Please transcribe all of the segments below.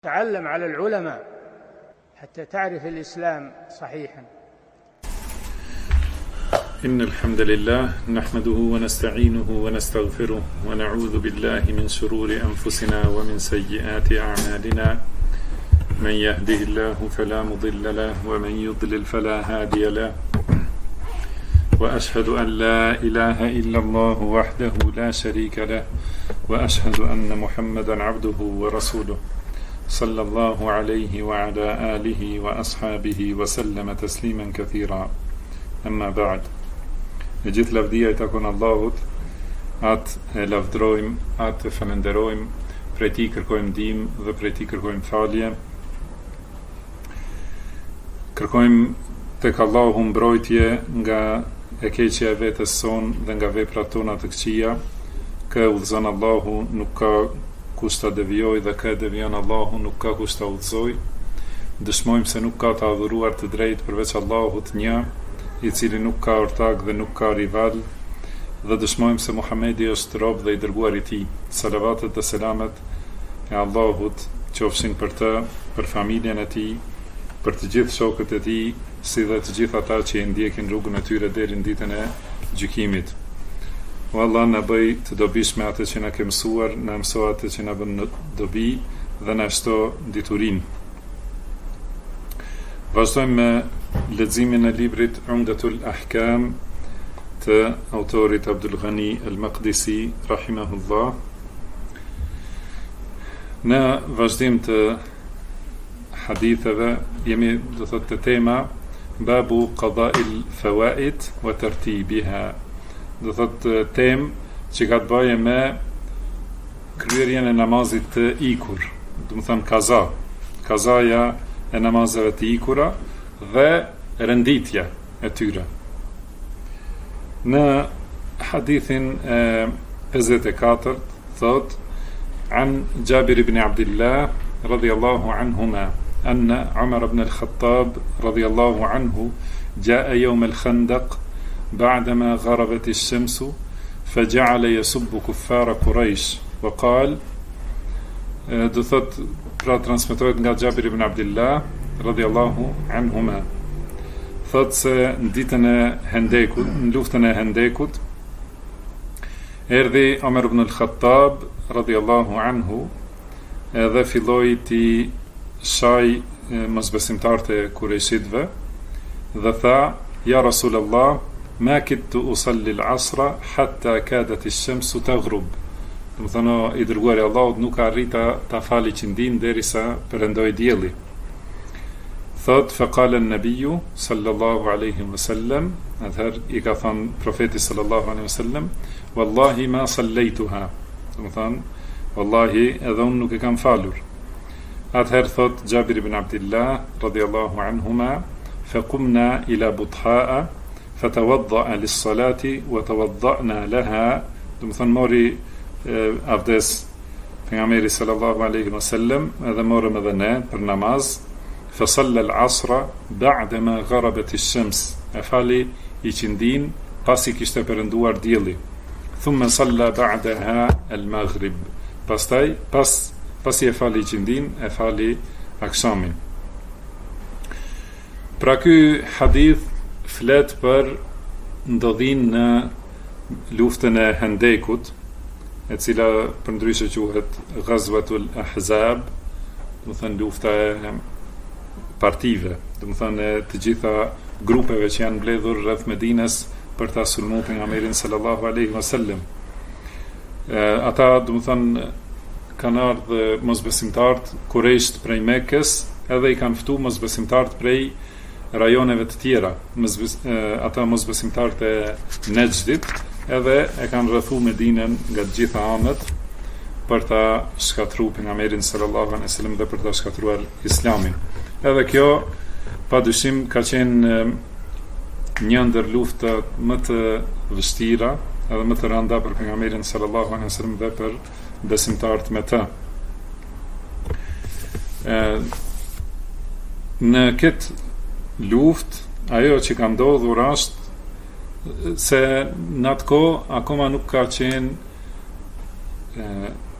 تعلم على العلماء حتى تعرف الإسلام صحيحا. إن الحمد لله نحمده ونستعينه ونستغفره ونعوذ بالله من شرور أنفسنا ومن سيئات أعمالنا. من يهده الله فلا مضل له ومن يضلل فلا هادي له. وأشهد أن لا إله إلا الله وحده لا شريك له وأشهد أن محمدا عبده ورسوله صلى الله عليه وعلى آله وأصحابه وسلم تسليما كثيرا. أما بعد. Në gjithë lavdia I takon Allahut, atë e lavdrojmë, atë e falenderojmë, prej Tij kërkojmë ndihmë dhe prej Tij kërkojmë falje. Kërkojmë tek Allahu mbrojtje nga e keqja e vetes sonë dhe nga veprat tona të këqija. Kë udhëzon Allahu nuk ka kush ta devijojë dhe kë devijon Allahu nuk ka kush ta udhëzojë. Dëshmojmë se nuk ka të adhuruar të drejtë përveç Allahut një, I cili nuk ka ortak dhe nuk ka rival, dhe dëshmojmë se Muhamedi është rob dhe I dërguar I Tij. Salavatet dhe selamet e Allahut qofshin për të, për familjen e Tij, për të gjithë shokët e Tij, si dhe të gjithë ata që I ndjekin rrugën e tyre deri në ditën e gjykimit. O Allah, na bëj të dobishme atë që na ke mësuar, na mëso atë që na bën në dobi dhe na shto diturinë. Vazhdojmë me leximin e librit Umdatul Ahkam të autorit Abdul Ghani al-Maqdisi rahimahullah. Në vazhdim të haditheve jemi do thotë të tema babu qada'il fawaid wa tartibiha. Do thotë temë që ka të bëjë me kryerjen e namazit të ikur, do të thënë kazaja e namazeve të ikura dhe renditja e tyre. Në hadithin e 54 thot an Jabir ibn Abdullah radiyallahu anhuma anna Umar ibn al-Khattab radiyallahu anhu jaa yawm al-Khandaq بعدما غربت الشمس فجعل يسب كفار قريش وقال do thot pra transmetohet nga Jabir ibn Abdullah radiyallahu anhuma thot se në ditën e Hendekut, në luftën e Hendekut erdhi Umar ibn al-Khattab radiyallahu anhu edhe filloi ti shaj mosbesimtarët e Kurejshitëve dhe tha ja Rasulullah ma kittu usalli al-asra hatta kadat ash-shamsu taghrub. Do të thonë I dërguari I Allahut nuk arrita ta fali qindin derisa perëndoi dielli. Thot faqala an-nabiyyu sallallahu alaihi wasallam, atëherë I ka thënë profeti sallallahu alaihi wasallam, wallahi ma sallaytuha. Do të thonë wallahi edhe unë nuk e kam falur. Atëherë thot Jabir ibn Abdullah radiyallahu anhuma faqumna ila Butha'a fatawadda'a lis-salati wa tawadda'na laha. Do të thonë mori avdes pejgamberi sallallahu alaihi wasallam edhe morëm edhe ne për namaz. Fa salla al-asra ba'dama gharabat ash-shams, e fali I qindin pasi kishte perënduar dielli. Thumma salla ba'daha al-maghrib, pastaj pasi e fali qindin e fali akşamin. Pra ky hadith flet për ndodhin në luftën e Hendekut, e cila përndryshe quhet Ghazwatul Ahzab, do të thënë lufta e partive, do të thënë të gjitha grupeve që janë mbledhur rreth Medinës për ta sulmuar pejgamberin sallallahu alaihi wasallam. Ata do të thënë kanë ardhur mosbesimtarët Kurejsht prej Mekës, edhe I kanë ftuar mosbesimtarët prej rajoneve të tjera, ata mosbesimtarët e Nejdit, edhe e kanë rrethu Medinën nga të gjitha anët për ta shkatruar pejgamberin sallallahu alaihi wasallam dhe për ta shkatruar Islamin. Edhe kjo padyshim ka qenë një ndër luftat më të vështira edhe më të rënda për pejgamberin sallallahu alaihi wasallam dhe për besimtarët me të. Në këtë luftë ajo që ka ndodhur është se në atë kohë akoma nuk ka qenë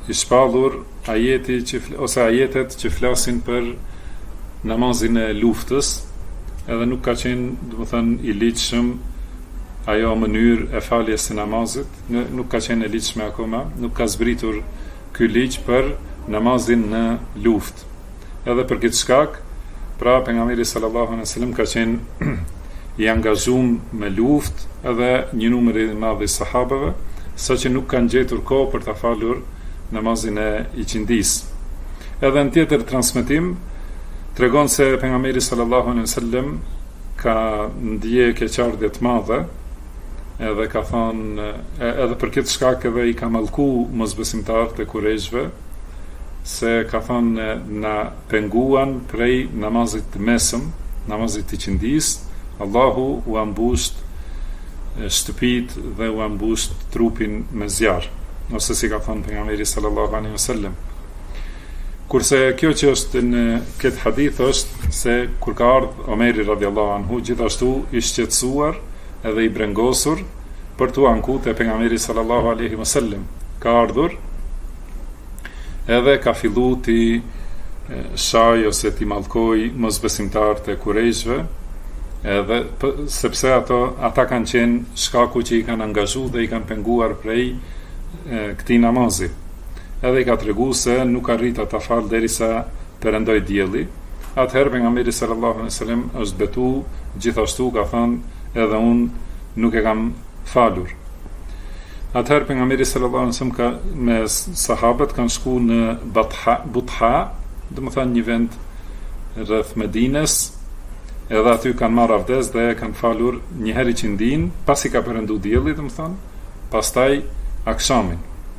i shpallur ajeti ose ajetet që flasin për namazin e luftës, edhe nuk ka qenë, domethënë, i ligjshëm ajo mënyrë e faljes së namazit, nuk ka qenë e ligjshme akoma, nuk ka zbritur ky ligj për namazin në luftë. Edhe për këtë shkak, pra pejgamberi sallallahu alaihi wasallam ka qenë i angazhuar me luftë, edhe një numër i madh i sahabeve, saqë nuk kanë gjetur kohë për ta falur namazin e iqindis. Edhe në tjetër transmetim tregon se pejgamberi sallallahu alaihi wasallam ka ndje keqardhje të madhe, edhe ka thonë, edhe për këtë shkak edhe i ka mallku mosbesimtarët e Kurejshve, se ka thonë na penguan prej namazit të mesëm, namazit të iqindis, Allahu u ambusht shtëpit dhe u ambusht trupin me zjarr, ose si ka thënë pejgamberi sallallahu alaihi wasallam. Kurse kjo që është në këtë hadith është se kur ka ardhur Omeri radhiyallahu anhu, gjithashtu i shqetësuar edhe i brengosur për t'u anku te pejgamberi sallallahu alaihi wasallam, ka ardhur edhe ka fillu ti shaj ose ti mallkoj mosbesimtarët e Kurejshve, edhe sepse ata kanë qenë shkaku që i kanë angazhuar dhe i kanë penguar prej këtij namazi. Edhe i ka tregu se nuk arrita ta fal derisa perëndoi dielli. Atëherë pejgamberi sallallahu alaihi wasallam është betu, gjithashtu ka thënë edhe unë nuk e kam falur. Atëherë pejgamberi sallallahu alaihi wasallam me sahabët kanë shku në Butha, domethënë një vend rreth Medines, edhe aty kanë marrë avdes dhe kanë falur një herë iqindin, pasi ka perëndu dielli, domethënë, pastaj akshamin.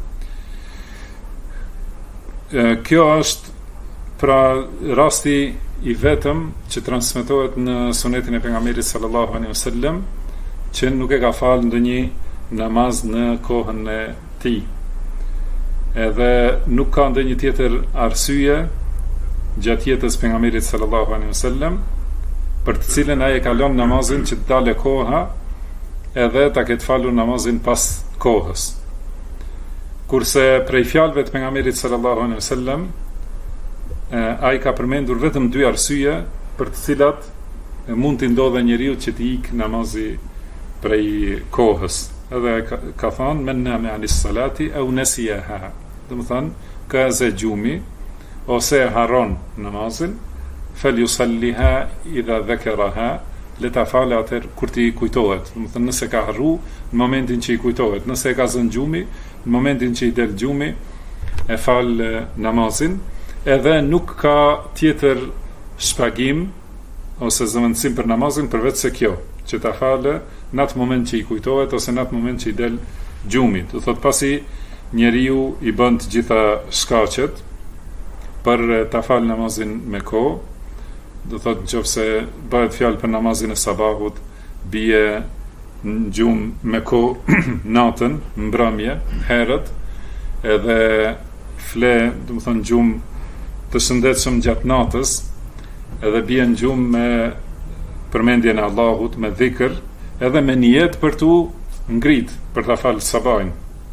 Kjo është pra rasti i vetëm që transmetohet në sunetin e pejgamberit sallallahu alaihi wasallam, që nuk e ka falë ndonjë namaz në kohën e tij. Edhe nuk ka ndonjë tjetër arsye gjatë jetës pejgamberit sallallahu alaihi wasallam për të cilën ai e kalon namazin që të dalë koha edhe ta ketë falur namazin pas kohës. Kurse prej fjalëve të pejgamberit sallallahu alaihi wasallam, ai ka përmendur vetëm dy arsye për të cilat mund të ndodhe njeriu që të ikë namazi prej kohës. Edhe ka thënë men nama anis salati au nasiha. Domethënë ka gjumi ose haron namazin, falyusalliha idha dhakaraha, le ta falë atëherë kur ti kujtohet. Domethënë nëse ka harru në momentin që i kujtohet, nëse ka zënë gjumi në momentin që i del gjumi, e fal namazin, edhe nuk ka tjetër shpagim ose zëvendësim për namazin përveç se kjo, që ta falë në atë moment që i kujtohet ose në atë moment që i del gjumi. Do thot pasi njeriu i bën të gjitha shkaqet për ta falë namazin me kohë, do thot nëse bëhet fjalë për namazin e sabahut, bie në gjumë me kohë natën, mbrëmje, herët, edhe fle, do të thonë gjumë të shëndetshëm gjatë natës, edhe bie në gjumë me përmendjen e Allahut, me dhikr, edhe me nijet për tu ngrit, për ta falë sabahin.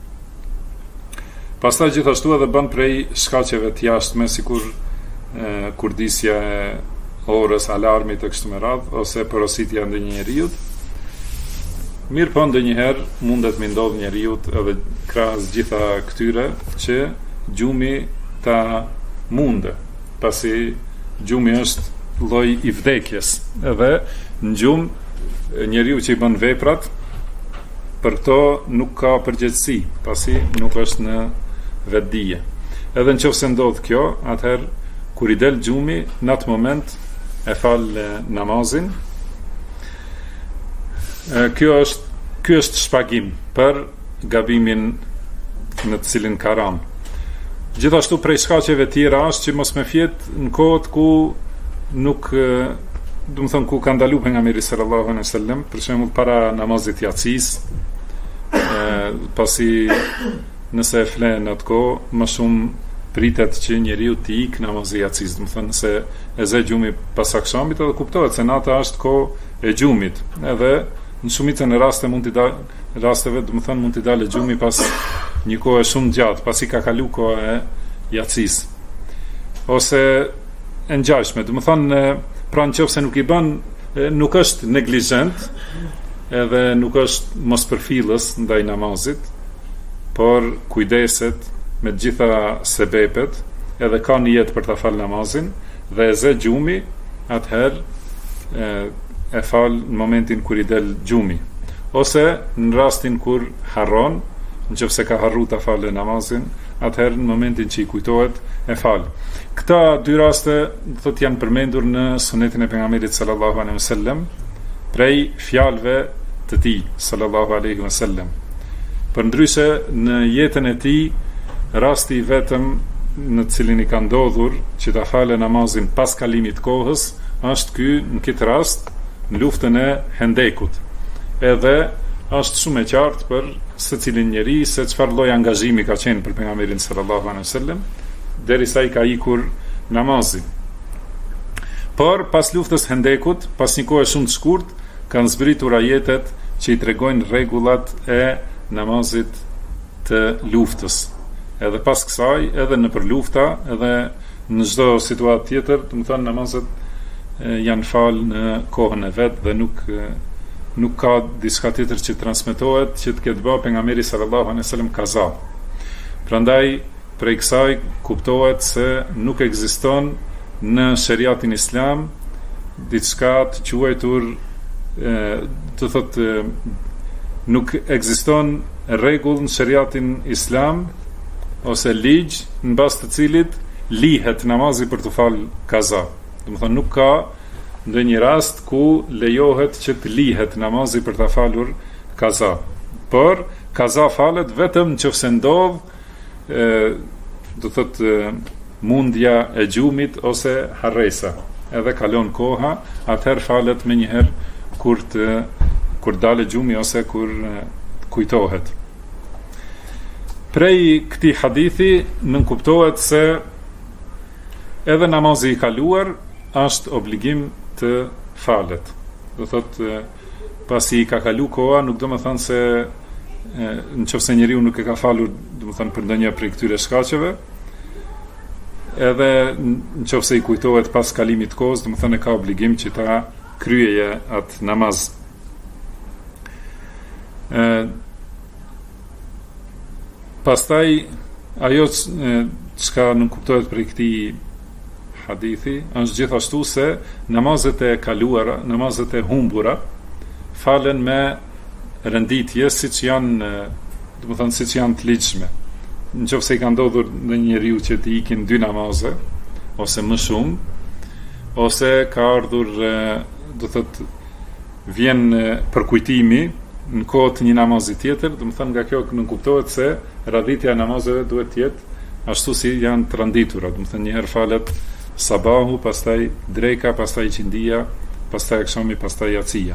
Pastaj gjithashtu edhe bën prej shkaqeve të jashtme, sikur kurdisja e orës, alarmit e kështu me radhë, ose porositja ndonjë njeriu. Mirë po ndonjëherë mundet me ndodh njeriu edhe krahas gjitha këtyre që gjumi ta munde, pasi gjumi është lloj i vdekjes. Edhe në gjumë njeriu që i bën veprat, për këto nuk ka përgjegjësi, pasi nuk është në vetdije. Edhe nëse ndodh kjo, atëherë kur i del gjumi, në atë moment e fal namazin. Ky është shpagim për gabimin në të cilin ka rënë. Gjithashtu prej shkaqeve tjera është që mos me fjet në kohët ku nuk, do të them, ku ka ndaluar pejgamberi sallallahu alaihi wasallam, për shembull para namazit yacis, pasi nëse e flen atë kohë, më shumë pritet që njeriu të ikë namazi yacis, do të thënë se e zë gjumi pas akshamit, edhe kuptohet se nata është kohë e gjumit. Edhe në shumicën e rasteve mund të dalë gjumi pas një kohë shumë gjatë, pasi ka kalu kohë e jacis. Ose e ngjashme, do të thonë, pra nëse nuk i bën, nuk është neglizhent, edhe nuk është mospërfillës ndaj namazit, por kujdeset me gjitha sebepet, edhe ka nijet për ta fal namazin, dhe e zë gjumi, atëherë e fal në momentin kur i del gjumi. Ose në rastin kur harron, nëse ka harru ta falë namazin, atëherë në momentin që i kujtohet e fal. Këta dy raste thotë janë përmendur në sunetin e pejgamberit sallallahu alaihi wasallam, prej fjalëve të tij sallallahu alaihi wasallam. Përndryshe në jetën e tij, rasti i vetëm në cilin i ka ndodhur që ta falë namazin pas kalimit kohës është ky, në këtë rast, në luftën e Hendekut. Edhe është shumë e qartë për secilin njeri se çfarë lloj angazhimi ka qenë për pejgamberin sallallahu alaihi wasallam derisa i ka ikur namazi. Por pas luftës Hendekut, pas një kohe shumë të shkurt, kanë zbritur ajetet që i tregojnë rregullat e namazit të luftës. Edhe pas kësaj, edhe në për lufta, edhe në çdo situatë tjetër, do të thonë namazet janë falë në kohën e vet dhe nuk ka diçka tjetër që transmetohet që të ketë bërë pejgamberi sallallahu alaihi wasallam kaza. Prandaj prej kësaj kuptohet se nuk ekziston në shariatin islam diçka të quajtur të thotë nuk ekziston rregull në shariatin islam ose ligj në bazë të cilit lihet namazi për të falë kaza. Do të thonë nuk ka ndonjë rast ku lejohet që të lihet namazi për ta falur kaza. Por kaza falet vetëm nëse ndodh do të thotë mundja e gjumit ose harresa. Edhe kalon koha, atëherë falet menjëherë kur dalë gjumi ose kur kujtohet. Prej këtij hadithi nënkuptohet se edhe namazi i kaluar është obligim të falet. Do thotë pasi i ka kalu koha, nuk do të thonë se nëse njeriu nuk e ka falur, do të thonë për ndonjë prej këtyre shkaqeve, edhe nëse i kujtohet pas kalimit të kohës, do të thonë ka obligim që ta kryeje atë namaz. Pastaj ajo çka nuk kuptohet për këtij hadithi është gjithashtu se namazet e kaluara, namazet e humbura falen me renditje siç janë, do të thonë siç janë të ligjshme. Nëse i ka ndodhur në njeriu që të ikin 2 namaze ose më shumë, ose ka ardhur, do të thotë vjen përkujtimi në kohë të një namazi tjetër, do të thonë nga kjo nuk kuptohet se radhitja e namazeve duhet të jetë ashtu si janë të randitura. Do të thonë një herë falet sabahu, pastaj dreka, pastaj qindia, pastaj akşami, pastaj yacia.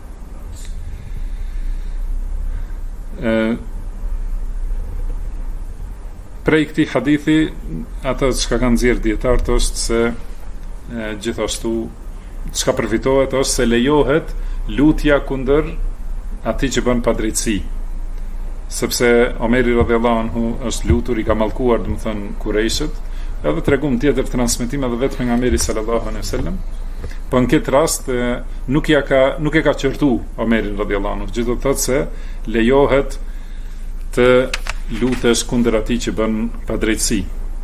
Prej këtij hadithi, ata çka kanë nxjerrë dietarët është se gjithashtu çka përfitohet është se lejohet lutja kundër atij që bën padrejtësi. Sepse Omeri radhiyallahu anhu është lutur, i ka mallkuar, do të thonë Kurejshët, edhe treguam tjetër transmetim edhe vetë pejgamberi sallallahu alaihi wasallam. Po në këtë rast nuk e ka qortu Omeri radhiyallahu anhu, gjithë do të thotë se lejohet të lutesh kundër atij që bën padrejtësi.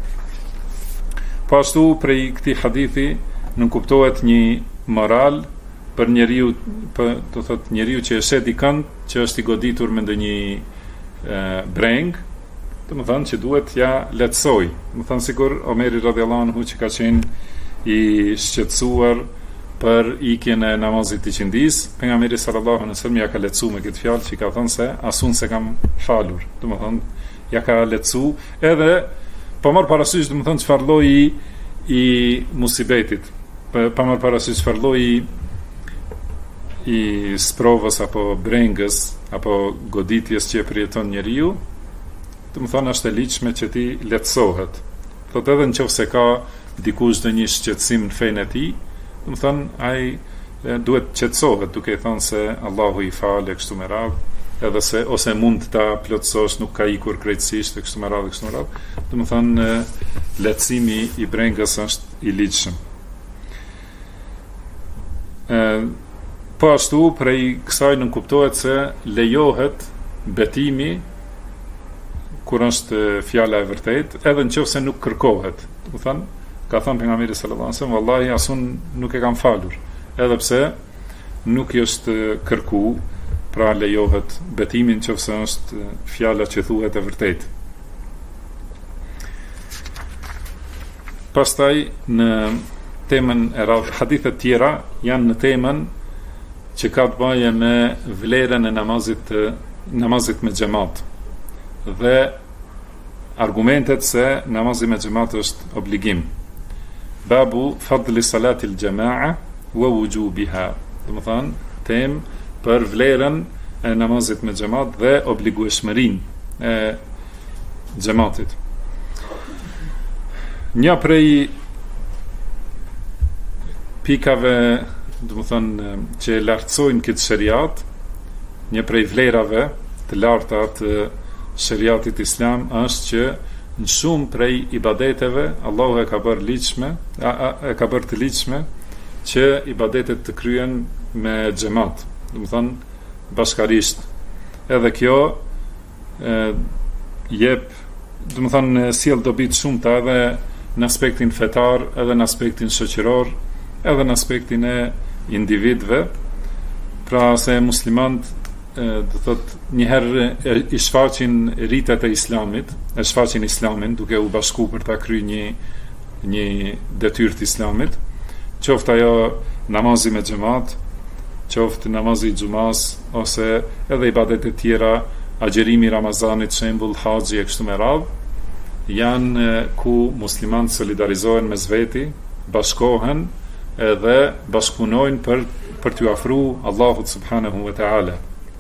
Po ashtu prej këtij hadithi nuk kuptohet një moral për njeriu, do thotë njeriu që e shet dikën që është i goditur me ndonjë breng, do të thonë që duhet ja lehtësoj. Do të thonë sikur Omeri radhiyallahu anhu që ka qenë i shqetësuar për ikjen e namazit të qindis, pejgamberi sallallahu alaihi wasallam ja ka lehtësuar me këtë fjalë që ka thënë se asun se kam falur. Do të thonë ja ka lehtësuar edhe pa marr parasysh, do të thonë çfarë lloji i musibetit, pa marr parasysh çfarë lloji i sprovës apo brengës apo goditjes që e përjeton njeriu, do të thonë është e ligjshme që ti lehtësohet. Thotë edhe nëse ka dikush ndonjë shqetësim në fenë e tij, do të thonë ai duhet qetësohet duke thënë se Allahu i falë kështu me radhë, edhe se ose mund ta plotësosh, nuk ka ikur krejtësisht e kështu me radhë. Domethënë lehtësimi i brengës është i ligjshëm. Po ashtu prej kësaj nuk kuptohet se lejohet betimi kur është fjala e vërtet, edhe nëse nuk kërkohet. Domethënë, ka thënë pejgamberi sallallahu alajhi wasallam, vallahi asun nuk e kam falur, edhe pse nuk i është kërku, pra lejohet betimin nëse është fjala që thuhet e vërtet. Pastaj në temën e radhë, hadithet tjera janë në temën që ka të bëjë me vlerën e namazit me xhamat dhe argumentet se namazi me xhamat është obligim. Babu fadli salatil jama'a wa wujubiha. Domethënë temë për vlerën e namazit me xhamat dhe obligueshmërinë e xhamatit. Një prej pikave, domethënë që lartësojnë këtë shariat, një prej vlerave të larta të shariatit islam është që në shumë prej ibadeteve Allahu e ka bërë ligjshme, e ka bërë të ligjshme që ibadetet të kryen me xhamat, domethënë bashkarisht. Edhe kjo jep, domethënë sjell dobi të shumta edhe në aspektin fetar, edhe në aspektin shoqëror, edhe në aspektin e individëve, pra se muslimant do thot njëherë i shfaqin ritet e islamit, e shfaqin islamin duke u bashku për ta kryer një detyrë të islamit, qoftë ajo namazi me xhamat, qoftë namazi i xumas, ose edhe ibadetet tjera, agjerimi i Ramazanit, shembull haxhi e kështu me radhë, janë ku muslimanët solidarizohen mes veti, bashkohen edhe bashkëpunojnë për t'u afru Allahut subhanahu wa ta'ala.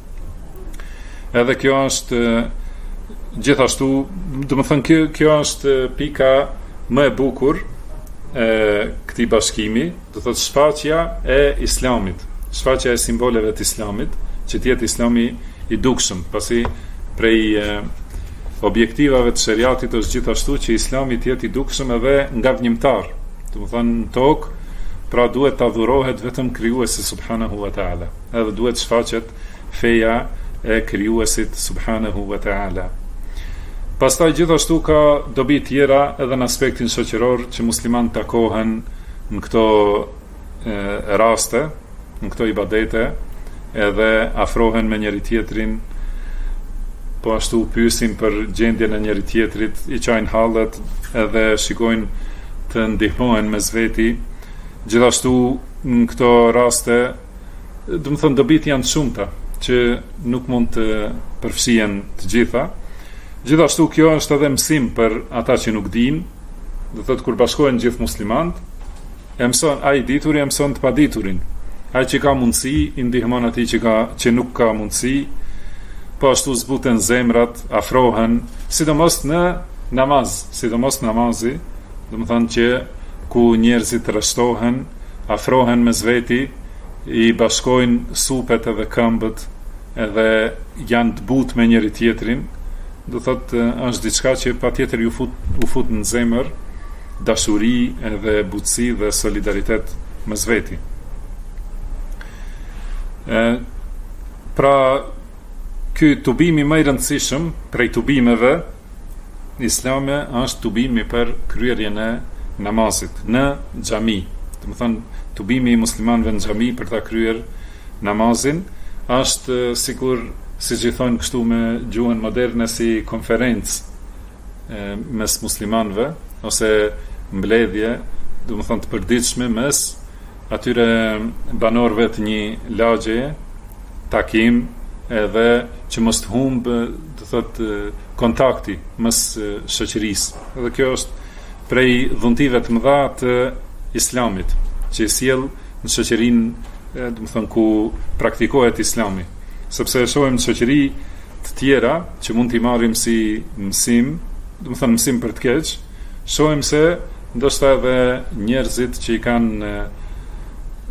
Edhe kjo është gjithashtu, domethënë kjo është pika më e bukur e këtij bashkimi, do thotë shfaqja e islamit, shfaqja e simboleve të islamit, që të jetë islami i dukshëm, pasi prej objektivave të shariatit është gjithashtu që islami të jetë i dukshëm edhe nga vënimtar, domethënë në tokë, pra duhet të adhurohet vetëm krijuesit subhanahu wa ta'ala, edhe duhet shfaqet feja e krijuesit subhanahu wa ta'ala. Pastaj gjithashtu ka dobi tjera edhe në aspektin shoqëror që muslimanët takohen në këto raste, në këto ibadete, edhe afrohen me njëri tjetrin, po ashtu pyesin për gjendjen e njëri tjetrit, i çajnë hallet edhe shikojnë të ndihmohen mes veti. Gjithashtu në këto raste, domethënë dobit janë shumëta që nuk mund të përfshihen të gjitha. Gjithashtu kjo është edhe mësim për ata që nuk dinë, do thotë kur bashkohen gjithë muslimanët, e mëson ai dituri, e mëson të paditurin. Ai që ka mundësi i ndihmon atij që nuk ka mundësi, po ashtu zbuten zemrat, afrohen, sidomos në namaz, sidomos namazi, domethënë që ku njerëzit rreshtohen, afrohen mes veti, i bashkojnë supet edhe këmbët, edhe janë të butë me njëri tjetrin, do thotë është diçka që patjetër u fut në zemër dashuri edhe butësi dhe solidaritet mes veti. Pra ky tubimi më i rëndësishëm prej tubimeve islame është tubimi për kryerjen e namazit në xhami. Domethënë tubimi i muslimanëve në xhami për ta kryer namazin është siç i thonë kështu me gjuhën moderne si konferencë mes muslimanëve ose mbledhje, domethënë të përditshme mes atyre banorëve të një lagjeje, takim edhe që mos të humbë, do thotë, kontakti mes shoqërisë. Edhe kjo është prej dhuntive të mëdha të islamit, që sjell në shoqërinë, domethënë ku praktikohet islami. Sepse shohim në shoqëri të tjera që mund t'i marrim si mësim, domethënë mësim për të keq, shohim se ndoshta edhe njerëzit që i kanë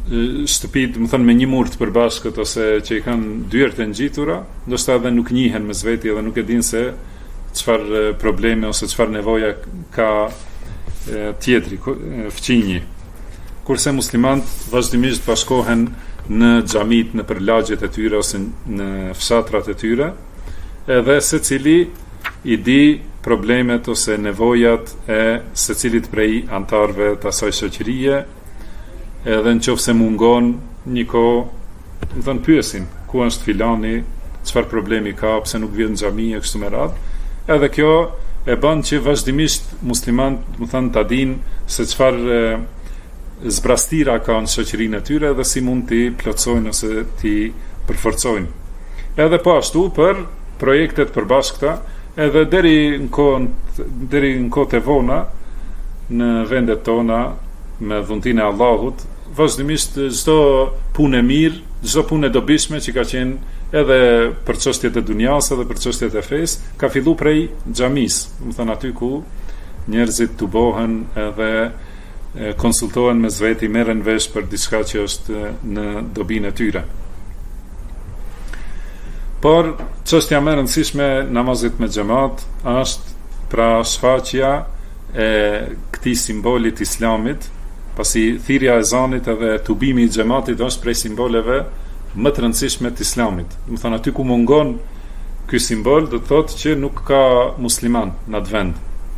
shtëpit, më thënë me një mur të përbashkët ose që i kanë dyert e ngjitura, ndoshta edhe nuk njihen mes veti dhe nuk e dinë se çfarë probleme ose çfarë nevoja ka tjetri, fqinji. Kurse muslimanët vazhdimisht bashkohen në xhamit, në përlagjet e tyre ose në fshatrat e tyre, edhe secili i di problemet ose nevojat e secilit prej antarëve të asaj shoqërie, edhe në qoftë se mungon një kohë, më thënë pyesin, ku është filani, çfarë problemi ka, pse nuk vjen në xhami e kështu me radhë. Edhe kjo e bën që vazhdimisht muslimanët, më thënë, ta dinë se çfarë zbrastira ka në shoqërinë e tyre dhe si mund t'i plotësojnë ose t'i përforcojnë. Edhe po ashtu për projektet përbashkëta, edhe deri në kohët e vona në vendet tona me dhuntinë e Allahut, vazhdimisht çdo punë e mirë, çdo punë e dobishme që ka qenë edhe për çështjet e dunjas edhe për çështjet e fesë, ka filluar prej xhamis, do të thënë aty ku njerëzit tubohen edhe konsultohen mes veti, merren vesh për diçka që është në dobinë e tyre. Por çështja më e rëndësishme namazit me xhamat është pra shfaqja e këtij simbolit islamit, pasi thirrja e ezanit edhe tubimi i xhamatit është prej simboleve më të rëndësishme të islamit. Do të thonë aty ku mungon ky simbol, do të thotë që nuk ka musliman në atë vend.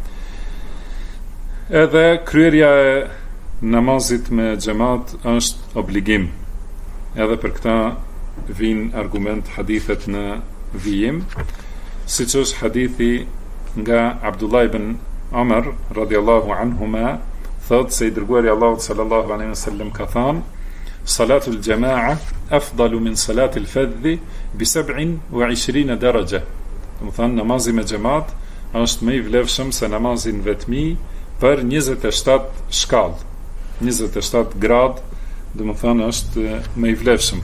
Edhe kryerja e namazit me xhamat është obligim. Edhe për këtë vijnë argument hadithet në vijim, siç është hadithi nga Abdullah ibn Umar radhiyallahu anhuma, thot se i dërguari Allahut sallallahu alaihi wasallam ka thënë: salatul jamaa afdalu min salatil fadhi bi 27 daraja. Do të thonë namazi me xhamat është më i vlefshëm se namazi në vetmi për 27 shkallë. 27 grad, do të thonë është më i vlefshëm.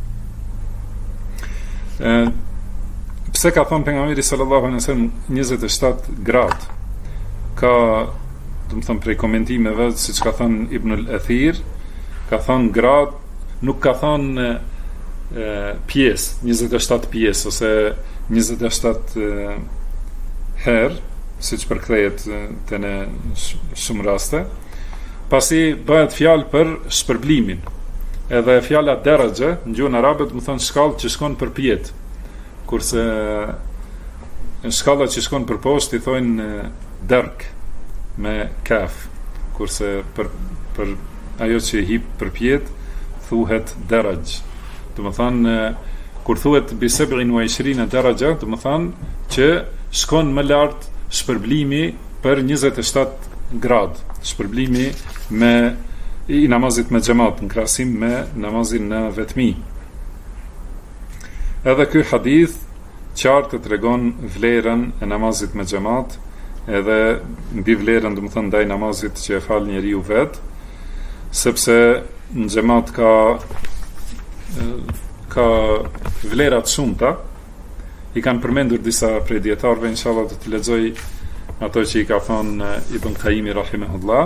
Pse ka thënë pejgamberi sallallahu alaihi wasallam 27 grad? Ka, do të thënë, prej komentimeve, siç ka thënë Ibn al-Athir, ka thënë grad, nuk ka thënë pjesë, 27 pjesë ose 27 herë, siç përkthehet te në shumë raste, pasi bëhet fjalë për shpërblimin. Edhe fjala daraja në gjuhën arabe do të thonë shkallë që shkon për pjet, kurse shkalla që shkon për poshtë i thonë dark me kaf, kurse për ajo që hip për pjet thuhet daraj. Do të thonë kur thuhet bi 27 daraja, do të thonë që shkon më lart shpërblimi për 27 grad, shpërblimi me i namazit me xhamat në krahasim me namazin në vetmi. Edhe ky hadith qartë tregon vlerën e namazit me xhamat, edhe mbi vlerën, do të thënë, ndaj namazit që e fal njeriu vet, sepse në xhamat ka vlera të shumta. I kanë përmendur disa prej dietarëve, inshallah do të lexoj ato që i ka thënë Ibn Qayyim rahimahullah.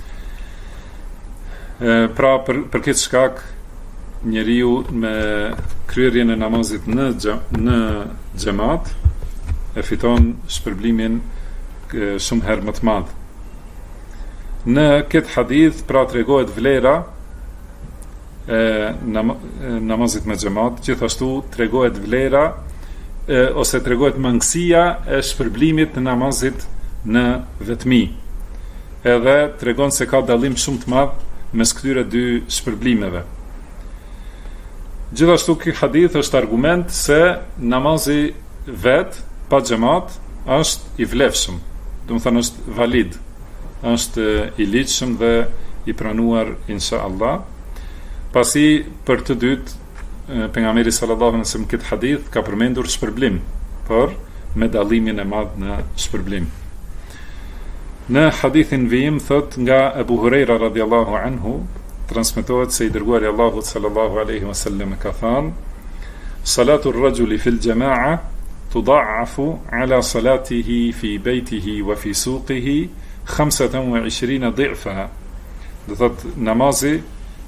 Pra për këtë shkak njeriu me kryerjen e namazit në xhamat e fiton shpërblimin shumë herë më të madh. Në këtë hadith pra tregohet vlera e namazit me xhamat, gjithashtu tregohet vlera ose tregohet mangësia e shpërblimit në namazit në vetmi. Edhe tregon se ka dallim shumë të madh mes këtyre dy shpërblimeve. Gjithashtu ky hadith është argument se namazi vet pa xhamat është i vlefshëm, do të thënë është valid, është i ligjshëm dhe i pranuar inshallah. Pasi për të dytë pejgamberi sallallahu alaihi wasallam këtë hadith ka përmendur shpërblim, por me dallimin e madh në shpërblim. Në hadithin vijim thot nga Abu Huraira radhiyallahu anhu, transmetohet se i dërguari Allahut sallallahu alaihi wasallam ka thënë: salatu ar-rajuli fil jama'a tudha'afu ala salatihi fi baytihi wa fi suqihi 25 dhi'fa. Do thot namazi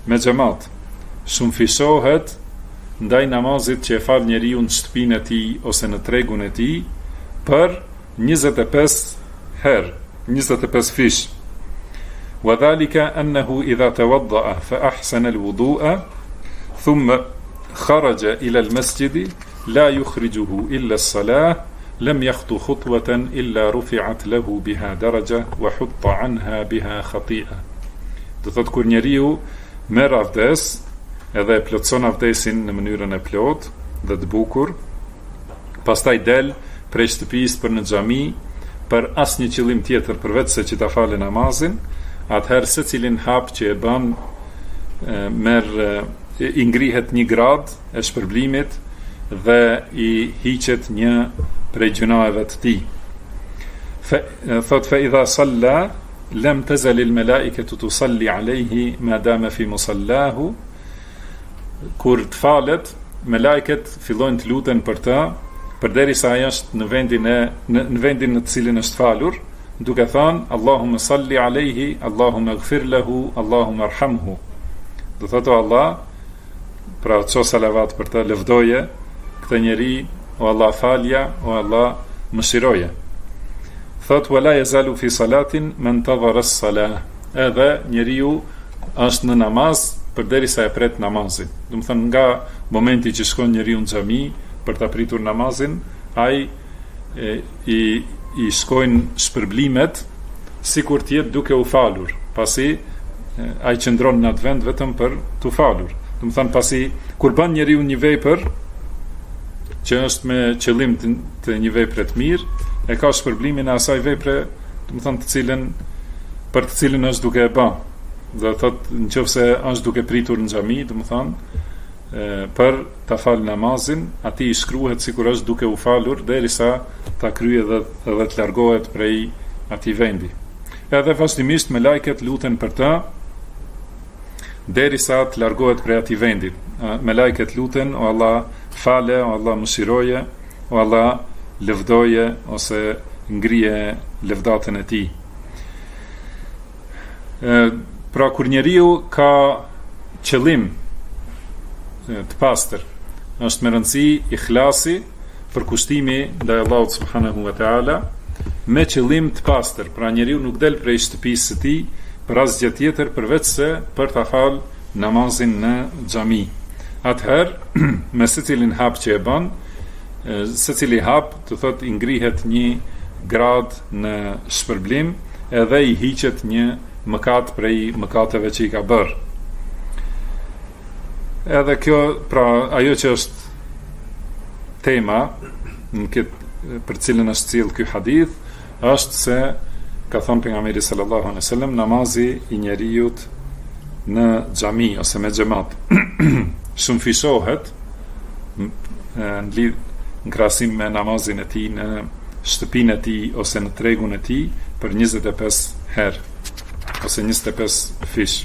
me xhamat shumëfisohet ndaj namazit që e fal njeriu në shtëpinë e tij ose në tregun e tij për 25 herë, 25 fish. Wa dhalika annahu idha tawadda'a fa ahsana al-wudu'a thumma kharaja ila al-masjid la yukhrijuhu illa as-salah lam yakhtu khutwatan illa rufi'at lahu biha daraja wa hutta anha biha khati'a. Do thot kur njeriu merr avdes edhe e plotson avdesin në mënyrën e plot dhe të bukur, pastaj del prej shtëpisë për në xhami për asnjë qëllim tjetër përveç se që ta falë namazin, atëherë secilin hap që e bën i ngrihet 1 grad e shpërblimit dhe i hiqet një prej gjunave të tij. Thot fa idha salla lam tazal al malaikatu tusalli alayhi ma dama fi musallahu. Kur të falet, melajket fillojnë të luten për ta, përderisa ai është në vendin në të cilin është falur, duke thënë Allahumma salli alayhi, Allahumma ighfir lahu, Allahumma arhamhu. Do thotë Allah, pra ço salavat për të, lëvdoje këtë njeri, o Allah falja, o Allah mëshiroje. Thot wala yazalu fi salatin man tadhara as-salah. Edhe njeriu është në namaz përderisa e pret namazin. Do të thënë nga momenti që shkon njeriu në xhami për ta pritur namazin, ai i shkojnë shpërblimet sikur të jetë duke u falur. Pasi ai qëndron në atë vend vetëm për të falur. Do të thënë pasi kur bën njeriu një vepër që është me qëllim të një vepre të mirë, e ka shpërblimin e asaj vepre, do të thënë për të cilën është duke e bën. Dhe thot nëse është duke pritur në xhami, do të thonë për ta fal namazin, atij i shkruhet sikur është duke u falur derisa ta kryejë dhe të largohet prej atij vendi. Edhe vazhdimisht me lajket luten për të derisa të largohet prej atij vendi. Me lajket luten, o Allah fale, o Allah mëshiroje, o Allah lëvdoje ose ngrije lëvdatën e tij. Pra kur njeriu ka qëllim të pastër, është me rëndësi ikhlasi, përkushtimi ndaj Allahut subhanahu wa taala, me qëllim të pastër. Pra njeriu nuk del prej shtëpisë së tij për asgjë tjetër përveç se për ta fal namazin në xhami. Atëherë, me secilin hap që e bën, secili hap, do thotë i ngrihet 1 grad në shpërblim, edhe i hiqet një mëkat prej mëkateve që i ka bërë. Edhe kjo, pra ajo që është tema për cilën është cilë ky hadith, është se ka thënë pejgamberi sallallahu alaihi wasallam, namazi i njeriut në xhami ose me xhamat shumëfisohet në krahasim me namazin e tij në shtëpinë e tij ose në tregun e tij për 25 herë ose 25 fish.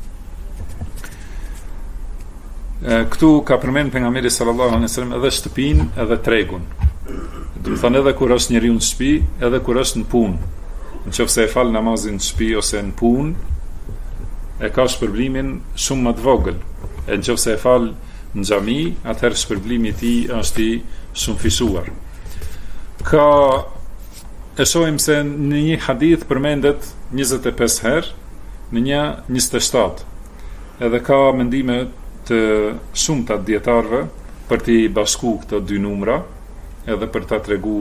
Këtu ka përmend pejgamberi sallallahu alaihi wasallam edhe shtëpinë edhe tregun. Do të thonë edhe kur është njeriu në shtëpi, edhe kur është në punë. Nëse e fal namazin në shtëpi ose në punë, e ka shpërblimin shumë më të vogël. E nëse e fal në xhami, atëherë shpërblimi i tij është i shumëfisuar. E shohim se në një hadith përmendet 25 herë, në një 27. Edhe ka mendime të shumta të dietarëve për t'i bashku këto dy numra, edhe për ta tregu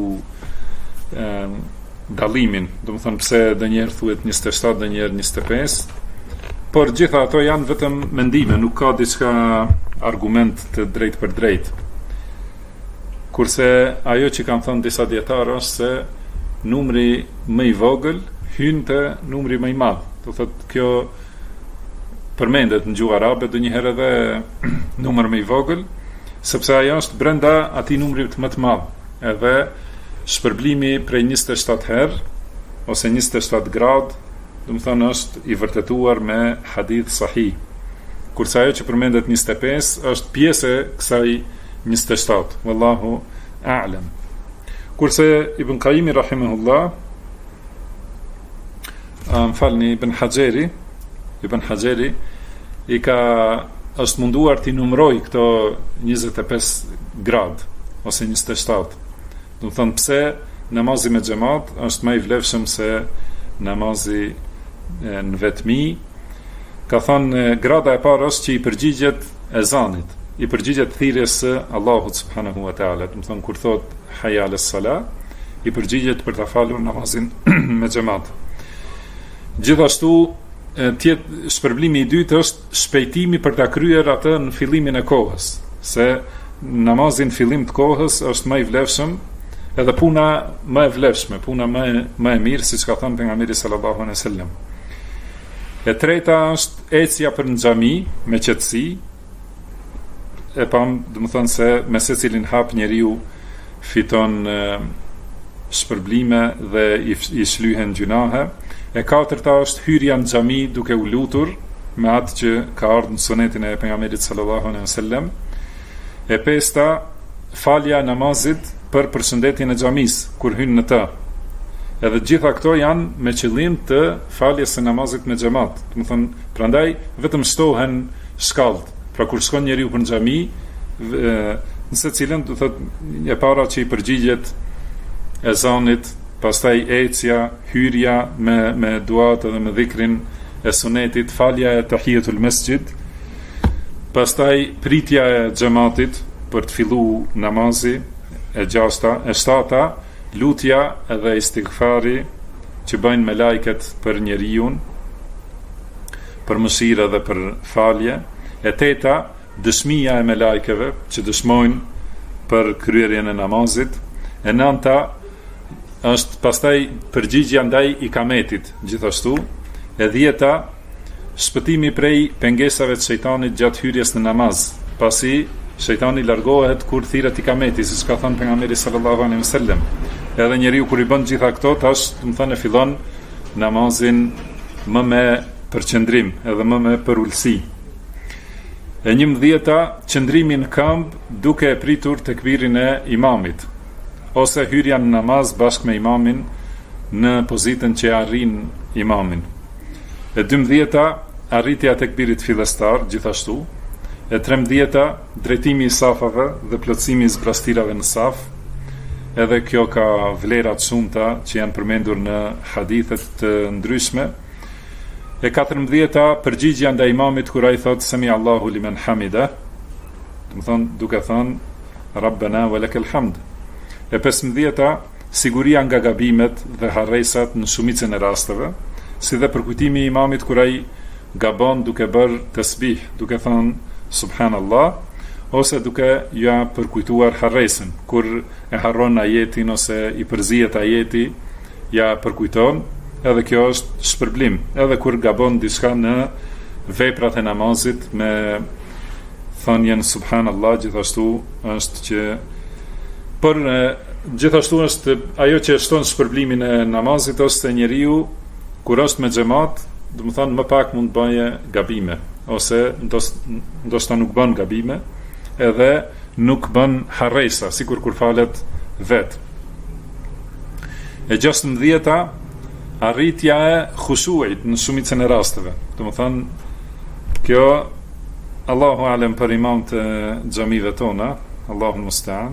dallimin, do të thonë pse ndonjëherë thuhet 27, ndonjëherë 25, por gjitha ato janë vetëm mendime, nuk ka diçka argument të drejtë për drejtë. Kurse ajo që kanë thënë disa dietarë është se numri më i vogël hyn te numri më i madh. Do thotë kjo përmendet në gjuhë arabe ndonjëherë edhe numër më i vogël, sepse ajo është brenda atij numri më të madh. Edhe shpërblimi prej 27 herë ose 27 grad, do të thonë është i vërtetuar me hadith sahih. Kurse ajo që përmendet 25 është pjesë e kësaj 27. Wallahu a'lam. Kurse Ibn Qayyim rahimahullah, Ibn Hajeri është munduar t'i numëroj këto 25 grad ose 27. Do të thonë pse namazi me xhamat është më i vlefshëm se namazi në vetmi. Ka thënë grada e parë është që i përgjigjet ezanit, i përgjigjet thirrjes së Allahut subhanahu wa taala. Do të thonë kur thot hayya alas salah, i përgjigjet për ta falur namazin me xhamat. Gjithashtu shpërblimi i dytë është shpejtimi për ta kryer atë në fillimin e kohës, se namazin fillim të kohës është më i vlefshëm, edhe puna më e vlefshme, puna më e mirë, siç ka thënë pejgamberi sallallahu alejhi wasallam. E treta është ecja për në xhami me qetësi. E pam, do të thonë se me secilin hap njeriu fiton shpërblime dhe i shlyhen gjunahe. E katërta është hyrja në xhami duke u lutur me atë që ka ardhur në sunetin e pejgamberit sallallahu alejhi wasallam. E pesta falja namazit për përshëndetjen e xhamisë kur hyn në të. Edhe gjitha këto janë me qëllim të faljes së namazit me xhamat. Do të thonë, prandaj vetëm shtohen shkallët. Pra kur shkon njeriu për në xhami, nëse cilën do thotë e para që i përgjigjet ezanit, pastaj ecja, hyrja me duat edhe me dhikrin e sunetit, falja e tahiyatul masjid, pastaj pritja e xhamatit për të filluar namazi, e gjashta, e shtata, lutja edhe istighfari që bëjnë me lajket për njeriu, për mëshirë dhe për falje. E teta, dëshmia e me lajkeve që dëshmojnë për kryerjen e namazit. E nënta është pastaj përgjigjja ndaj ikametit, gjithashtu. E dhjeta, shpëtimi prej pengesave të shejtanit gjatë hyrjes në namaz, pasi shejtani largohet kur thirret ikameti, siç ka thënë pejgamberi sallallahu alejhi wasallam. Edhe njeriu kur i bën gjitha këto, tash do të thonë fillon namazin më me përqendrim, edhe më me përulësi. E 11-ta, qëndrimi në këmbë duke e pritur tekbirin e imamit, ose hyrja në namaz bashkë me imamin në pozitën që arrin imamin. E 12-ta, arritja e tekbirit fillestar, gjithashtu. E 13-ta, drejtimi i safave dhe plotësimi i zbrastirave në saf. Edhe kjo ka vlera të shumta që janë përmendur në hadithet të ndryshme. E 14-ta, përgjigjja ndaj imamit kur ai thot sami Allahu liman hamida, do të thonë duke thënë Rabbana wa lakal hamd. E 15-ta, siguria nga gabimet dhe harresat në shumicën e rasteve, si dhe përkujtimi i imamit kur ai gabon duke bërë tasbih, duke thënë subhanallah, ose duke ja përkujtuar harresën, kur e harron ajetin ose i përzihet ajeti, ja përkujton. Edhe kjo është shpërblim, edhe kur gabon diçka në veprat e namazit me thënien subhanallah, gjithashtu është që për gjithashtu është ajo që shton shpërblimin e namazit është se njeriu kur është me xhamat, do të thonë më pak mund të bëjë gabime, ose ndoshta nuk bën gabime, edhe nuk bën harresa, sikur kur falet vet. E 16-ta, arritja e khushuit në shumicën e rasteve. Do të thonë, kjo Allahu alem për imam të xhamive tona, Allahu musta'an.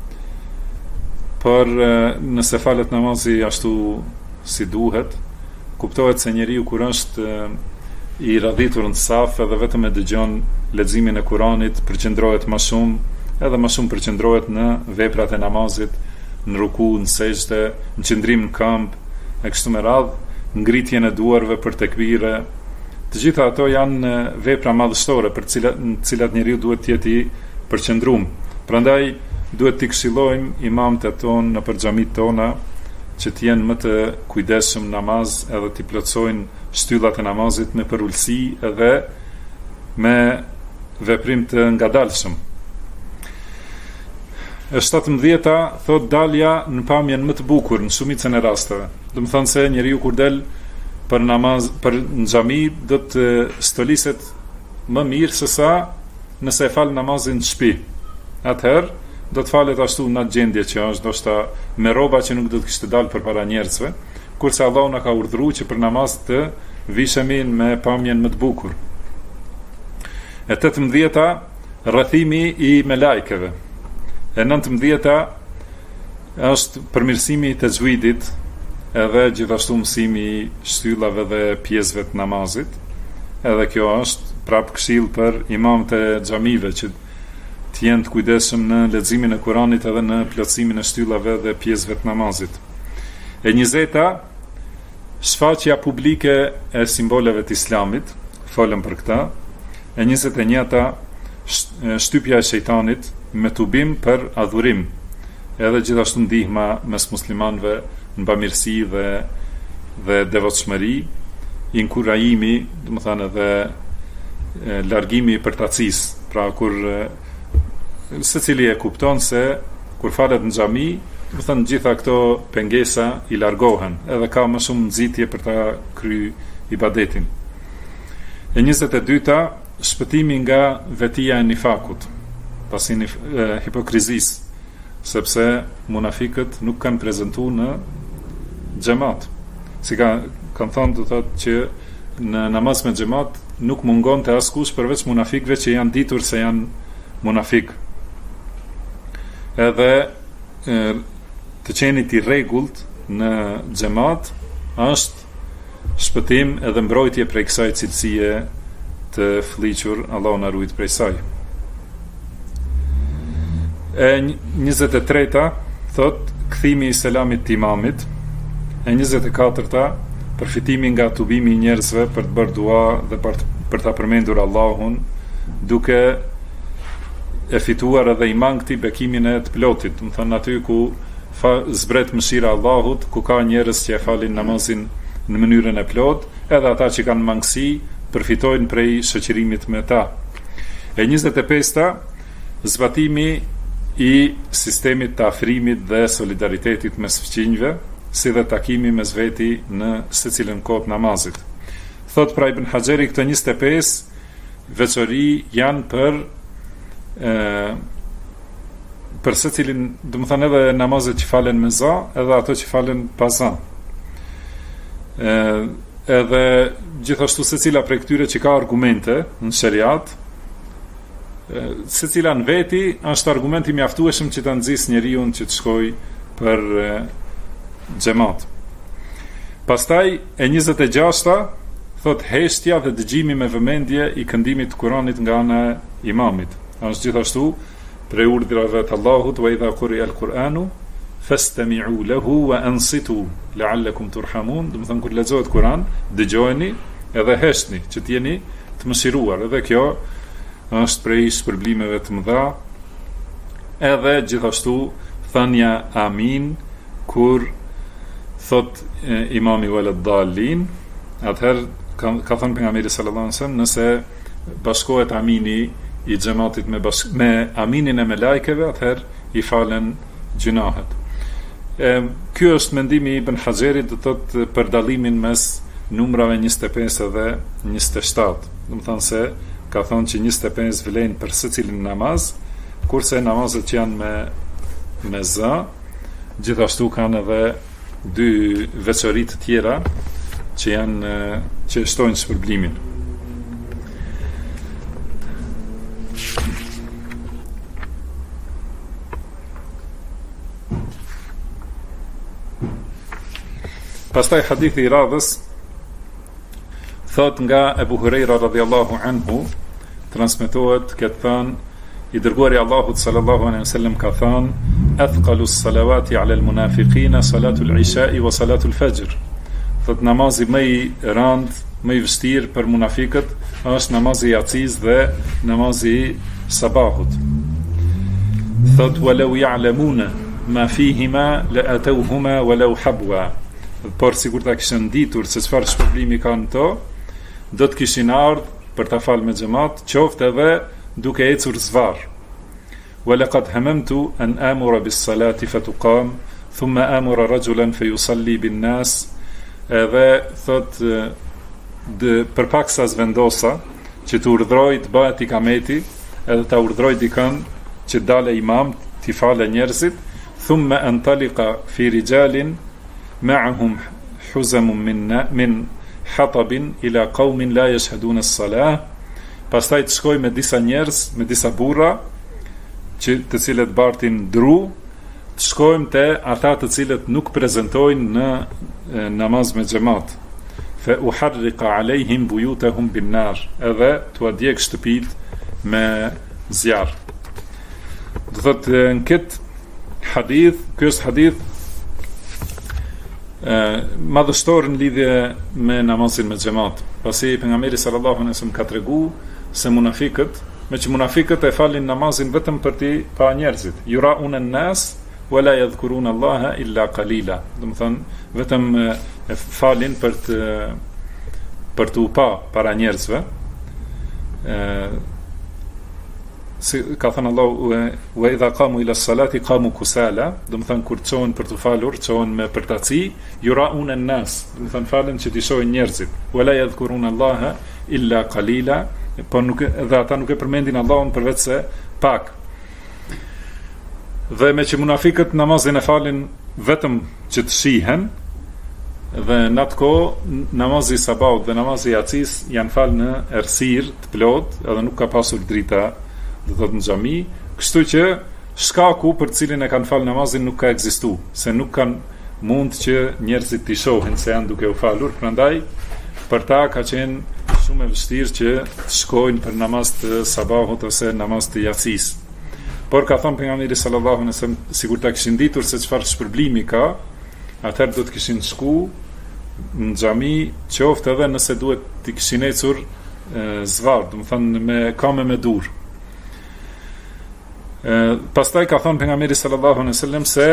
Por nëse falet namazi ashtu si duhet, kuptohet se njeriu kur është i radhitur në saf edhe vetëm e dëgjon leximin e Kuranit, përqendrohet më shumë, edhe më shumë përqendrohet në veprat e namazit, në ruku, në sejdë, në qëndrim në këmbë, e kështu me radhë, ngritjen e duarve për tekbire. Të gjitha ato janë vepra madhështore për në cilat njeriu duhet të jetë i përqendruar. Prandaj duhet t'i këshillojmë imamët e tonë në xhamit tona që të jenë më të kujdesshëm namaz, edhe t'i plotësojnë shtyllat e namazit me përulësi edhe me veprim të ngadalshëm. E 17-ta thot dalja në pamjen më të bukur në shumicën e rasteve. Do të thonë se njeriu kur del për namaz, për në xhami, do të stoliset më mirë se sa nëse e fal namazin në shtëpi. Atëherë do të falet ashtu në atë gjendje që është, ndoshta me rroba që nuk do të kishte dalë përpara njerëzve, kurse Allahu na ka urdhëruar që për namaz të vishemi me pamjen më të bukur. E 18-a rrethimi i melajkeve. E 19-a është përmirësimi i tajwidit, edhe gjithashtu mësimi i shtyllave dhe pjesëve të namazit. Edhe kjo është prap këshill për imamët e xhamive që të jenë të kujdesshëm në leximin e Kuranit edhe në plotësimin e shtyllave dhe pjesëve të namazit. E 20-a shfaqja publike e simboleve të Islamit, folëm për këtë. E 21-a shtypja e shejtanit me tubim për adhurim, edhe gjithashtu ndihma mes muslimanëve në bamirësi dhe devotshmëri, inkurajimi, domethënë edhe largimi i përtacisë, pra kur secili e kupton se kur falet në xhami, domethënë gjitha këto pengesa i largohen, edhe ka më shumë nxitje për ta kryer ibadetin. E 22-a shpëtimi nga vetia e nifakut, pasi hipokrizisë, sepse munafikët nuk kanë prezantuar në xhamat. Si kanë thënë, do thotë që në namaz me xhamat nuk mungon të askush përveç munafikëve që janë ditur se janë munafik. Edhe të qenit i rregullt në xhamat është shpëtim edhe mbrojtje prej kësaj cilësie të fliqur, Allahu na ruaj prej saj. E 23-a thot kthimi i selamit të imamit. E 24-a përfitimi nga tubimi i njerëzve për të bërë dua dhe për ta përmendur Allahun, duke e fituar edhe iman këtij bekimin e të plotit, do të thënë aty ku zbret mëshira e Allahut, ku ka njerëz që e falin namazin në mënyrën e plot, edhe ata që kanë mangësi përfitojnë prej shoqërimit me ta. E 25-a zbatimi i sistemit të afrimit dhe solidaritetit mes fëmijëve, si dhe takimi mes veti në secilën kohë të namazit. Thot pra Ibn Hajeri, këto 25 veçori janë për secilin, do të thënë edhe namazet që falen me za, edhe ato që falen pa za. Edhe gjithashtu secila prej këtyre që ka argumente në shariat, secila në veti është argumenti mjaftueshëm që ta nxjisë njeriu që të shkojë për xhamat. Pastaj e 26-a thot heshtja dhe dëgjimi me vëmendje i këndimit të Kuranit nga ana e imamit. Është gjithashtu prej urdhrave të Allahut, wa idha quri'a al-Qur'anu fastami'u lahu wa ansitu la'allakum turhamun. Do të thonë kur lexohet Kur'an, dëgjojeni edhe heshtni që të jeni të mëshiruar. Edhe kjo është prej shpërblimeve të mëdha. Edhe gjithashtu thënia amin kur thot imami walad dallin, atëherë ka thënë pejgamberi sallallahu alajhi wasallam, nëse bashkohet amini i xhamatit me aminin e melajkeve, atëherë i falen gjunahet. Ky është mendimi i Ibn Haxherit, do thotë për dallimin mes numrave 25 dhe 27. Do të thonë se ka thonë që 25 vlen për secilin namaz, kurse namazet që janë me za, gjithashtu kanë edhe dy veçori të tjera që shtojnë shpërblimin. Pastaj hadithi i radhës thot nga Ebu Hurajra radhiyallahu anhu, transmetohet këtë thënë i dërguari Allahut sallallahu alaihi wasallam ka thënë athqalu s-salawati ala al-munafiqina salatu al-isha'i wa salatu al-fajr. Thot namazi më i rand, më i vështirë për munafiqët është namazi i yaciz dhe namazi i sabahut. Thot walau ya'lamuna ma fihima la atawhuma walau habwa. Por sikur ta kishin ditur se çfarë shpërblimi kanë to, do të kishin ardhur për ta falë me xhamat, qoftë edhe duke ecur zvarr. Walaqad hamamtu an amura bis-salati fatuqam, thumma amura rajulan fayusalli bin-nas. Edhe thot përpaksa vendosa që të urdhroj të bëhet ikameti, edhe ta urdhroj dikën që dale imam të falë njerëzit, thumma antaliqa fi rijalin ma'ahum huzamun min hatabin ila qaumin la yashhaduna as-salah, pastaj të shkoj me disa njerëz, me disa burra, të cilët bartin dru, të shkojmë te ata të cilët nuk prezantojnë në namaz me xhamat. Fa uharriqa alejhim buyutahum bin nar, edhe t'u djeg shtëpit me zjarr. Do thotë në këtë hadith, ky është hadith madhështor në lidhje me namazin me xhamat. Pasi pejgamberi sallallahu alaihi wasallam ka treguar se munafiqët, me që munafiqët e falin namazin vetëm për ti pa njerëzit. Yura'una an-nas wa la yadhkuruna Allaha illa qalila. Do të thonë vetëm e falin për të pa para njerëzve. Si ka thënë Allahu, wa idha qamu ila salati qamu kusala, do të thënë kur çohen për të falur, çohen me përtaci, yura'una an-nas, do të thënë falen që të shohin njerëzit. Wa la yadhkuruna Allaha illa qalila, po dhe ata nuk e përmendin Allahun përveç se pak. Dhe me që munafikët namazin e falin vetëm që të shihen, dhe në atë kohë namazi sabahut dhe namazi yacis janë falë në errësirë të plot, edhe nuk ka pasur drita, do të thotë në xhami, kështu që shkaku për cilin e kanë falë namazin nuk ka ekzistuar, se nuk kanë mund që njerëzit të shohin se janë duke u falur, prandaj për ta ka qenë shumë e vështirë që të shkojnë për namaz të sabahut ose namaz të yacis. Por ka thënë pejgamberi sallallahu alaihi wasallam, sikur ta kishin ditur se çfarë shpërblimi ka, atëherë do të kishin shku në xhami, qoftë edhe nëse duhet të kishin ecur zvarr, do të thonë me kame me dur. Pastaj ka thënë pejgamberi sallallahu alaihi wasallam se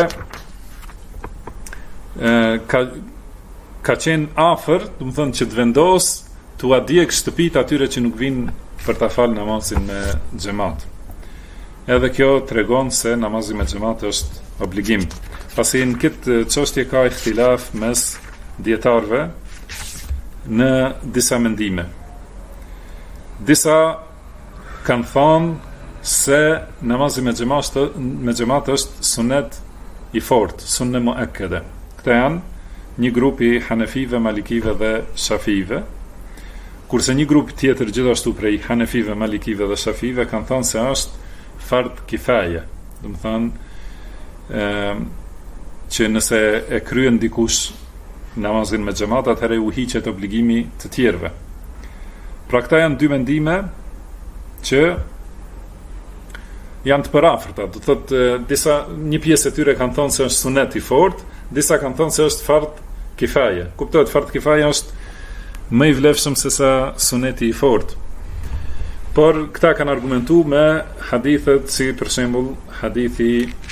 ka qenë afër, do të thonë që të vendos t'u adjek shtëpit atyre që nuk vinë për ta falë namazin me xhamat. Edhe kjo tregon se namazi me xhamat është obligim. Pasi në këtë çështje ka ihtilaf mes dietarëve në disa mendime. Disa kanë thënë se namazi me xhamat është sunet i fortë, sunne muakkade. Këta janë një grup i Hanefive, Malikive dhe Shafive, kurse një grup tjetër gjithashtu prej Hanefive, Malikive dhe Shafive kanë thënë se është fard kifaje. Do të thonë që nëse e kryen dikush namazin me xhamat, atëherë u hiqet obligimi të tjerëve. Pra këta janë dy mendime që janë të përafërta. Do thotë një pjesë e tyre kanë thënë se është sunet i fortë, disa kanë thënë se është fard kifaje. Kuptohet, fard kifaje është më i vlefshëm se sa suneti i fortë. Por këta kanë argumentuar me hadithet, si për shembull hadithi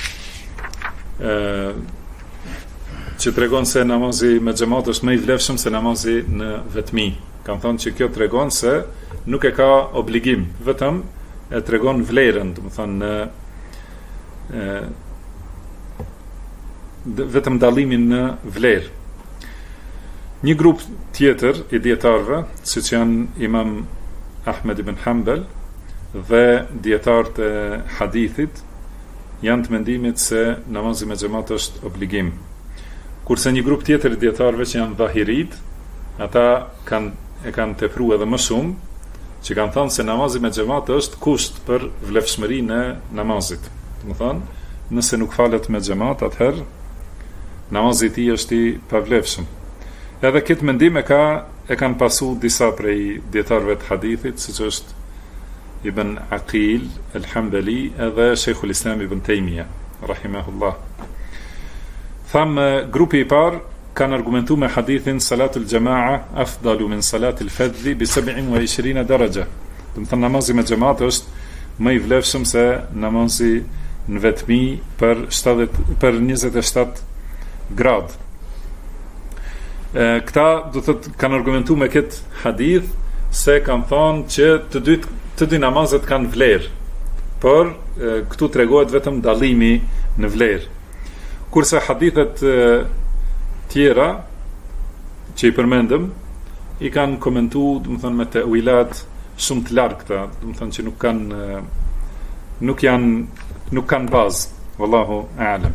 që tregon se namazi me xhamat është më i vlefshëm se namazi në vetmi. Kanë thënë që kjo tregon se nuk e ka obligim, vetëm e tregon vlerën, do të thonë vetëm dallimin në vlerë. Një grup tjetër i dietarëve, siç janë Imam Ahmed ibn Hanbal dhe dietarët e hadithit, janë të mendimit se namazi me xhamat është obligim. Kurse një grup tjetër i dietarëve që janë dhahirit, ata kanë tepruar edhe më shumë, që kanë thënë se namazi me xhamat është kusht për vlefshmërinë e namazit. Do të thonë, nëse nuk falet me xhamat, atëherë namazi i tij është i pavlefshëm. Edhe këtë mendim e kanë pasu disa prej dietarëve të hadithit, siç është Ibn Aqil al-Hanbali edhe Sheikhul Islam Ibn Taymiyyah rahimahullah. Thamë grupi i parë kanë argumentuar me hadithin salatul jamaa afdalu min salatil fadhi bi 27 daraja. Do të thonë namazi me xhamat është më i vlefshëm se namazi në vetmi për 27 grad. Këta do të thotë kanë argumentuar me këtë hadith se kanë thonë që të dy namazet kanë vlerë, por këtu tregohet vetëm dallimi në vlerë. Kurse hadithet tjera që i përmendëm i kanë komentuar, do të thonë me tewilat shumë të largëta, do të thonë që nuk kanë bazë, wallahu a'lam.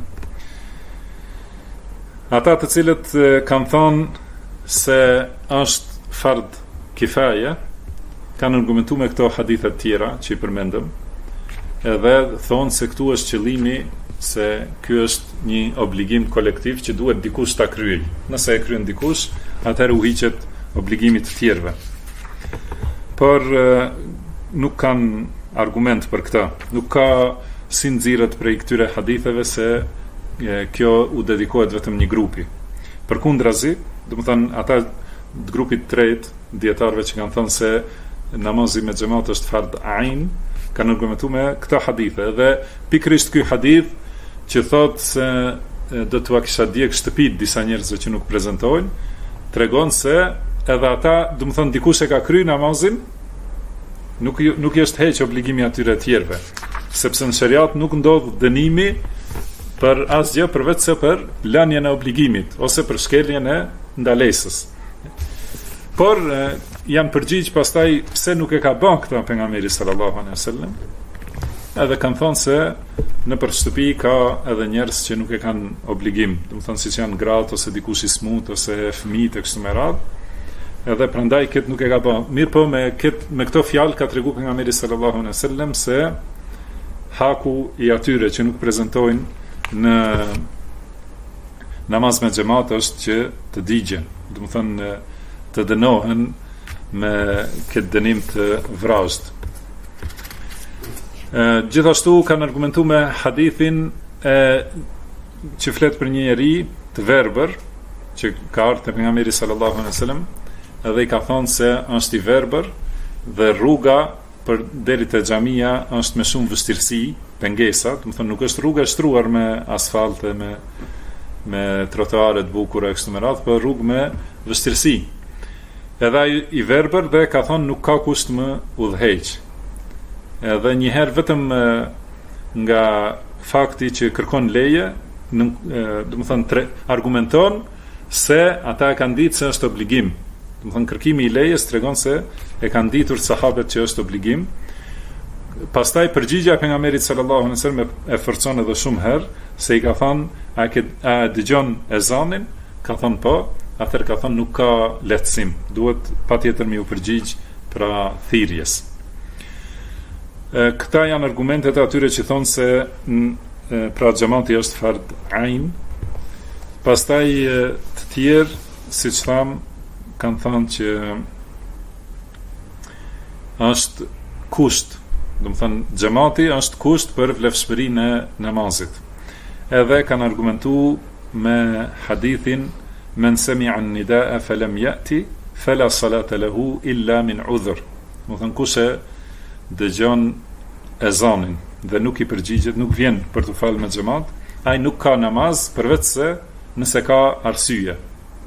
Ata të cilët kanë thonë se është fard kifaje, kanë argumentuar me këto hadithe të tjera që i përmendëm, edhe thonë se këtu është qëllimi se ky është një obligim kolektiv që duhet dikush ta kryej. Nëse e kryen dikush, atëherë u hiqet obligimi të tjerëve. Por nuk kanë argument për këtë. Nuk ka si nxirret prej këtyre haditheve se kjo u dedikohet vetëm një grupi. Përkundrazi, domethënë ata të grupit të tretë, dietarëve që kanë thënë se namazi me xhamat është fard ain, kanë argumentuar me këtë hadithe dhe pikërisht ky hadith që thotë se do t'ua kisha djeg shtëpit disa njerëzve që nuk prezantojnë, tregon se edhe ata, domethënë dikush e ka kryer namazin, nuk i është heq obligimi atyre të tjerëve, sepse në shariat nuk ndodh dënimi për asgjë përveç se për lënien e obligimit ose për shkeljen e ndalesës. Por janë përgjigj pastaj pse nuk e ka bën këtë pejgamberi sallallahu alaihi wasallam. Edhe kanë thonë se në për shtëpi ka edhe njerëz që nuk e kanë obligim, domethënë siç janë gratë ose dikush i smut ose fëmijët e kështu me radhë. Edhe prandaj këtë nuk e ka bën. Mirë po me këto fjalë ka treguar pejgamberi sallallahu alaihi wasallam se haku i atyre që nuk prezantojnë në namaz me xhamat është që të digjen, domethënë të dënohen me këtë dënim të vrazhd. Gjithashtu kanë argumentuar me hadithin që flet për një njeri të verbër që ka ardhur te pejgamberi sallallahu alaihi wasallam, edhe i ka thonë se është i verbër dhe rruga për deri te xhamia është me shumë vështirësi, pengesa, do të thonë nuk është rruga e shtruar me asfalt e me trotuare të bukura kështu me radhë, por rrugë me vështirësi. Edhe ai i verbër dhe ka thonë nuk ka kusht më udhëheq. Edhe një herë vetëm nga fakti që kërkon leje, do të thonë argumenton se ata e kanë ditë se është obligim. Do të thonë kërkimi i lejes tregon se e kanë ditur sahabët që është obligim. Pastaj përgjigjja e pejgamberit sallallahu alaihi wasallam e forcon edhe shumë herë se i ka thënë a dëgjon ezanin? Ka thënë po, atëherë ka thënë nuk ka lehtësim, duhet patjetër me u përgjigj pra thirrjes. Këta janë argumentet e atyre që thonë se pra xhamati është fard ain. Pastaj të tjerë, siç tham, kanë thënë që është kusht, do të thënë xhamati është kusht për vlefshmërinë e namazit. Edhe kanë argumentuar me hadithin men sami'a an-nidaa falam ya'ti fala salata lahu illa min udhr. Do të thënë kush e dëgjon ezanin dhe nuk i përgjigjet, nuk vjen për të falë me xhamat, ai nuk ka namaz përveç se nëse ka arsye.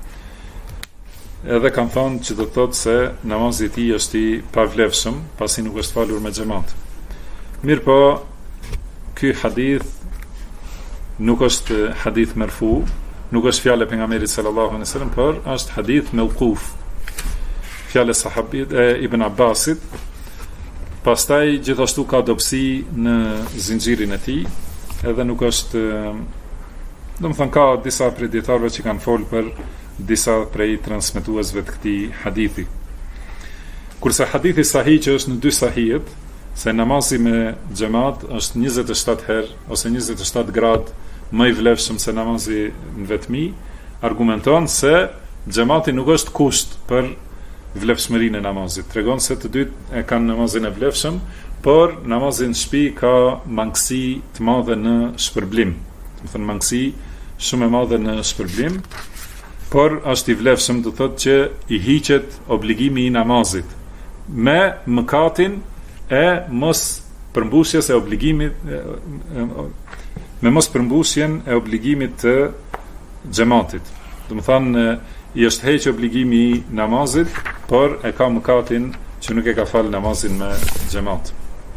Edhe kanë thonë që do të thotë se namazi i tij është i pavlefshëm pasi nuk është falur me xhamat. Mirë po, ky hadith nuk është hadith marfu, nuk është fjalë e pejgamberit sallallahu alaihi wasallam, por është hadith mawquf. Fjalë e sahabit Ibn Abbasit. Pastaj gjithashtu ka dobësi në zinxhirin e tij, edhe nuk është, domethënë ka disa prej dietarëve që kanë folur për disa prej transmetuesve të këtij hadithi. Kurse hadithi sahih që është në dy sahihet, se namazi me xhamat është 27 herë ose 27 gradë më i vlefshëm se namazi në vetmi, argumenton se xhamati nuk është kusht për vlefshmërinë e namazit. Tregon se të dytë e kanë namazin e vlefshëm, por namazi në shtëpi ka mangësi të madhe në shpërblim. Do të thënë mangësi shumë e madhe në shpërblim, por është i vlefshëm, do thotë që i hiqet obligimi i namazit me mëkatin e mos përmbushjes e obligimit me mos përmbushjen e obligimit të xhamatit. Do të thonë i është heq obligimi i namazit, por e ka mëkatin që nuk e ka falë namazin me xhamat.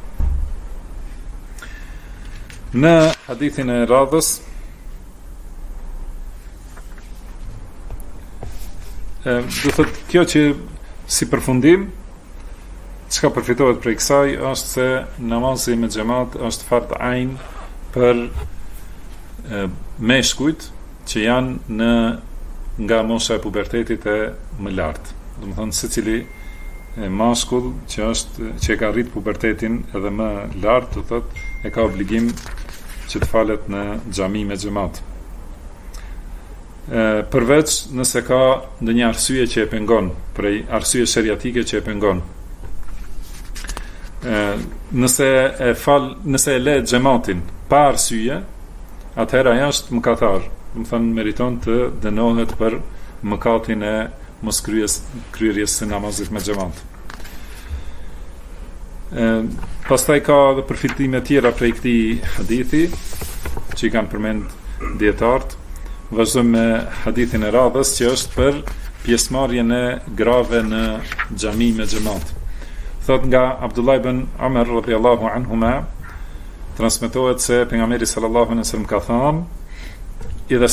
Në hadithin e radhës do thotë kjo që si përfundim çka përfitohet prej kësaj është se namazi me xhamat është fard ain për meshkujt që janë nga mosha e pubertetit e më lartë. Do të thonë secili mashkull që e ka rrit pubertetin edhe më lart, do thotë e ka obligim që të falet në xhami me xhamat. Përveç nëse ka ndonjë arsye që e pengon, prej arsye sheriatike që e pengon. Nëse e le xhamatin pa arsye, atëherë ai është mëkatar, do të thënë meriton të dënohet për mëkatin e mos kryerjes së namazit me xhamat. Pastaj ka edhe përfitime tjera prej këtij hadithi që i kanë përmend dietarët. Vazhdojmë me hadithin e radhës që është për pjesëmarrjen e grave në xhami me xhamat. Thot nga Abdullah ibn Amr radhiyallahu anhuma, transmetohet se pejgamberi sallallahu alaihi wasallam ka thënë: "Idha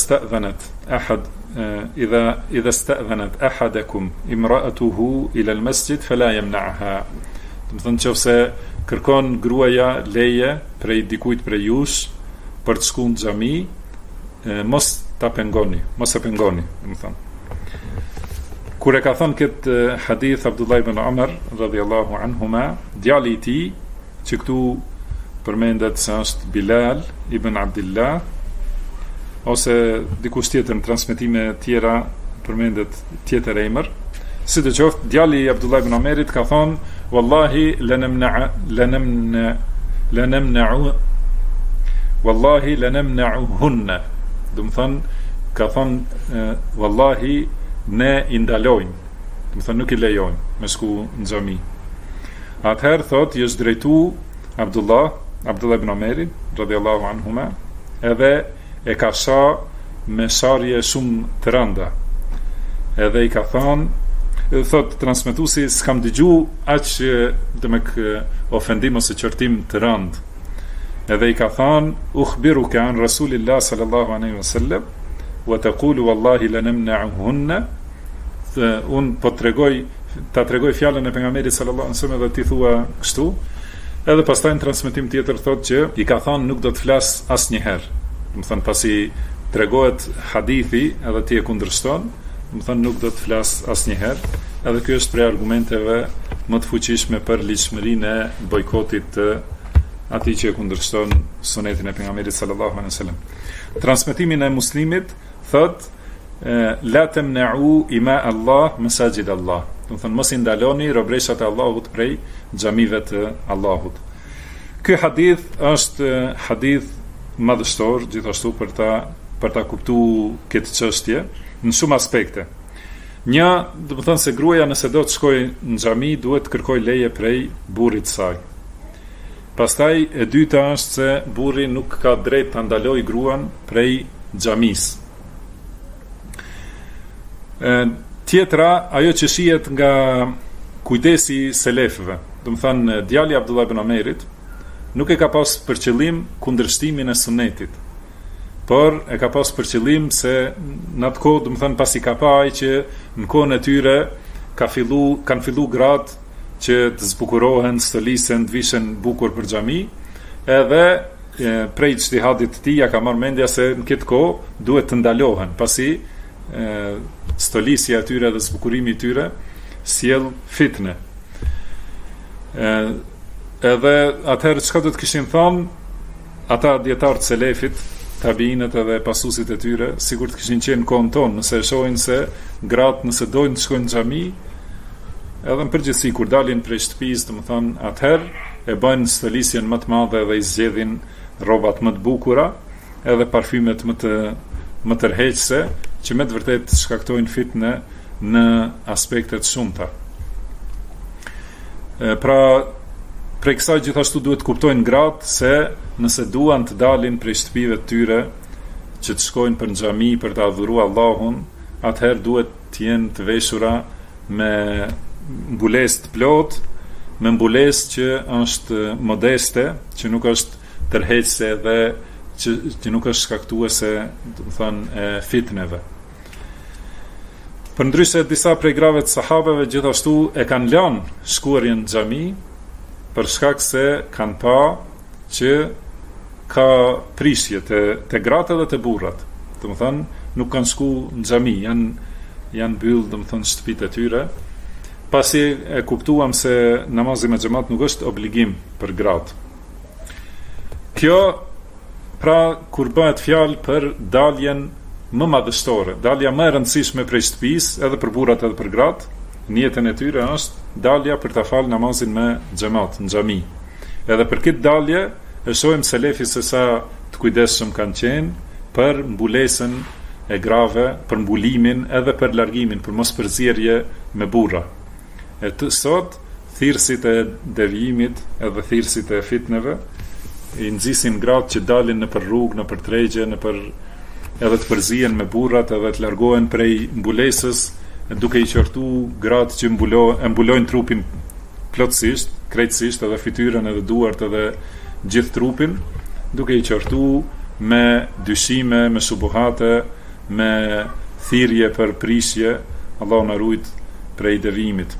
sta'dhanat ahadakum imra'atuhu ila al-masjid fala yamna'ha." Do të thonë nëse kërkon gruaja leje prej dikujt prej jush për të shkuar në xhami, mos e pengoni, do të thonë. Kur e ka thënë këtë hadith Abdullah ibn Amr radhiyallahu anhuma, djali i tij, që këtu përmendet se është Bilal ibn Abdullah, ose dikush tjetër në transmetime tjera përmendet tjetër emër. Sidoqoftë, djali i Abdullah ibn Amerit ka thonë: "Wallahi lanamna'uhunna." Do të thonë, ka thonë wallahi ne i ndalojmë, do të thonë nuk i lejojmë me shku në xhami. Atëherë thot, i është drejtu Abdullah ibn Amerit radhiyallahu anhuma, edhe e ka me sharje shumë të rënda. Edhe i ka thonë, thot transmetuesi, s'kam dëgju aq ofendim ose qërtim të rënd. Edhe i ka thonë: "Ukhbiruka an Rasulillah sallallahu alaihi wasallam wa taqulu wallahi lanamna'uhunna." Un po tregoj fjalën e pejgamberit sallallahu alaihi wasallam dhe ti thua kështu. Edhe pastaj në transmetim tjetër thotë që i ka thonë nuk do të flas asnjëherë. Do të thonë pasi tregohet hadithi edhe ti e kundërshton, do të thonë nuk do të flas asnjëherë. Edhe ky është prej argumenteve më të fuqishme për ligjshmërinë e bojkotit të atij që e kundërshton sunetin e pejgamberit sallallahu alaihi wasallam. Transmetimin e Muslimit thotë: "La tamna'u ima Allah masajid Allah." Do të thonë mos i ndaloni robreshat e Allahut prej xhamive të Allahut. Ky hadith është hadith madhështor gjithashtu për ta kuptuar këtë çështje në shumë aspekte. Një, do të thonë se gruaja nëse do të shkojë në xhami duhet të kërkojë leje prej burrit të saj. Pastaj e dyta është se burri nuk ka drejt të ndalojë gruan prej xhamis. Tjetra, ajo që shihet nga kujdesi selefëve, do të thonë djali Abdullah ibn Amerit nuk e ka pas për qëllim kundërshtimin e sunetit, por e ka pas për qëllim se në atë kohë, do të thonë pasi ka pa ai që në kohën e tyre kanë fillu gratë që të zbukurohen, stolisen, të vishen bukur për xhami, edhe prej ijtihadit të tij ja ka marrë mendja se në këtë kohë duhet të ndalohen, pasi stolisja e tyre dhe zbukurimi i tyre sjell fitne. Edhe atëherë çka do të kishin thënë ata dietarët selefit, tabiinët edhe pasuesit e tyre, sigurt kishin qenë kohën tonë, nëse e shohin se gratë nëse dojnë të shkojnë në xhami, edhe në përgjithësi kur dalin prej shtëpisë, domethënë atëherë e bëjnë stolisjen më të madhe dhe i zgjedhin rrobat më të bukura, edhe parfymet më të tërheqëse, që me të vërtet shkaktojnë fitne në aspektet shumta. Pra, prej kësaj gjithashtu duhet kuptojnë gratë se nëse duan të dalin prej shtëpive të tyre që të shkojnë për në xhami për të adhuruar Allahun, atëherë duhet të jenë të veshura me mbulesë të plot, me mbulesë që është modeste, që nuk është tërheqëse dhe që nuk është shkaktuese, do të thonë, fitneve. Përndryshe disa prej grave të sahabeve gjithashtu e kanë lënë shkuarjen në xhami për shkak se kanë pa që ka prishje te gratë dhe te burrat. Do të thonë, nuk kanë shku në xhami, janë mbyll, do të thonë, shtëpitë e tyre pasi e kuptuam se namazi me xhamat nuk është obligim për gratë. Kjo, pra, kur bëhet fjalë për daljen më madhështore, dalja më e rëndësishme prej shtëpisë, edhe për burrat edhe për gratë, në jetën e tyre është dalja për ta falë namazin me xhamat në xhami. Edhe për këtë dalje e shohim selefi se sa të kujdesshëm kanë qenë për mbulesën e grave, për mbulimin edhe për largimin, për mos përzierje me burra. Sot thirrësit e devijimit edhe thirrësit e fitneve i nxisin gratë që dalin në për rrugë, në për tregje, në për edhe të përzihen me burrat edhe të largohen prej mbulesës, duke i qortu gratë që mbulojnë trupin plotësisht, krejtësisht, edhe fytyrën, edhe duart, edhe gjithë trupin, duke i qortu me dyshime, me shubuhate, me thirrje për prishje. Allahu na ruaj prej devijimit.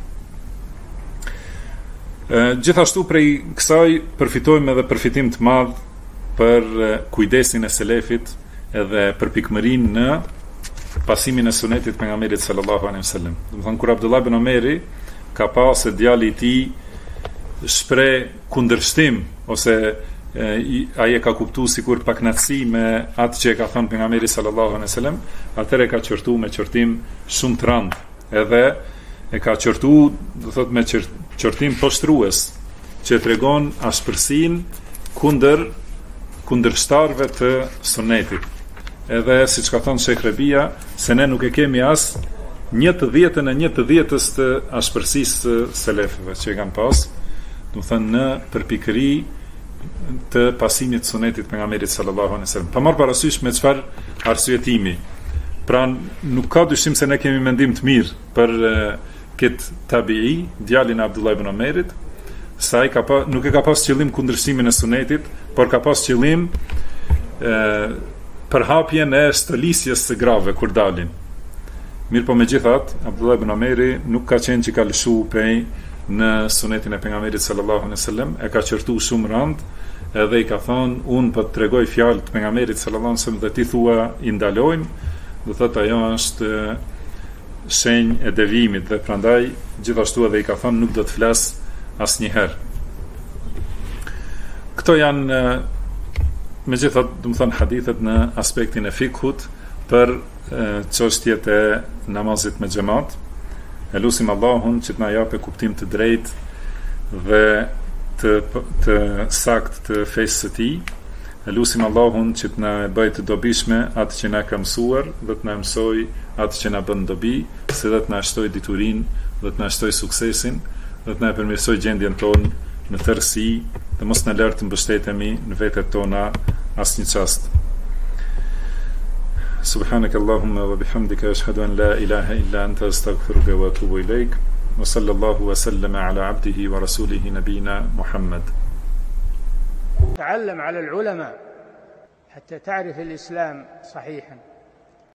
Gjithashtu prej kësaj përfitojmë edhe përfitim të madh për kujdesin e selefit edhe për pikmërinë në pasimin e sunetit pejgamberit sallallahu alaihi wasallam. Do të thonë kur Abdullah ibn Omeri ka pasë djali i tij shpreh kundërshtim ose ai e ka kuptuar sikur paknatësi me atë që e ka thënë pejgamberi sallallahu alaihi wasallam, atëherë ka qortuar me qortim shumë të rëndë. Edhe e ka qortuar, do thotë me qortim poshtrues, që tregon ashpërsinë kundërshtarëve të sunetit. Edhe siç ka thënë Sheikh Rabia, se ne nuk e kemi as 1/10 të ashpërsisë të selefëve që e kanë pas, do thënë në përpikëri të pasimit sunetit pejgamberit sallallahu alaihi wasallam. Pa marrë parasysh me çfarë arsyetimi. Pra nuk ka dyshim se ne kemi mendim të mirë për këtë tabi'i, djalin e Abdullah ibn Omerit, sa nuk e ka pas qëllim kundërshtimin e sunetit, por ka pas qëllim përhapjen e stolisjes së grave kur dalin. Mirë po megjithatë, Abdullah ibn Omeri nuk ka qenë që ka lëshu pej në sunetin e pejgamberit sallallahu alaihi wasallam, e ka qortuar shumë rënd, edhe i ka thonë, unë po të tregoj fjalë të pejgamberit sallallahu alaihi wasallam dhe ti thua i ndalojmë, do thotë ajo është shenjë e devijimit dhe prandaj gjithashtu edhe i ka thonë nuk do të flas asnjëherë. Këto janë megjithatë, do të thonë hadithet në aspektin e fikhut për çështjet e namazit me xhamat. E lutim Allahun që të na japë kuptim të drejtë dhe të sakt të fesë së tij. E lutim Allahun që të na bëjë të dobishme atë që na ka mësuar dhe të na mësoj atë që na bën dobi, se dhe të na shtoj diturinë dhe të na shtoj suksesin dhe të na përmirësoj gjendjen tonë në tërësi dhe mos na lërë të mbështetemi në vetet tona asnjë çast. سبحانك اللهم وبحمدك أشهد أن لا إله إلا أنت أستغفرك وأتوب إليك وصلى الله وسلم على عبده ورسوله نبينا محمد. تعلم على العلماء حتى تعرف الإسلام صحيحا.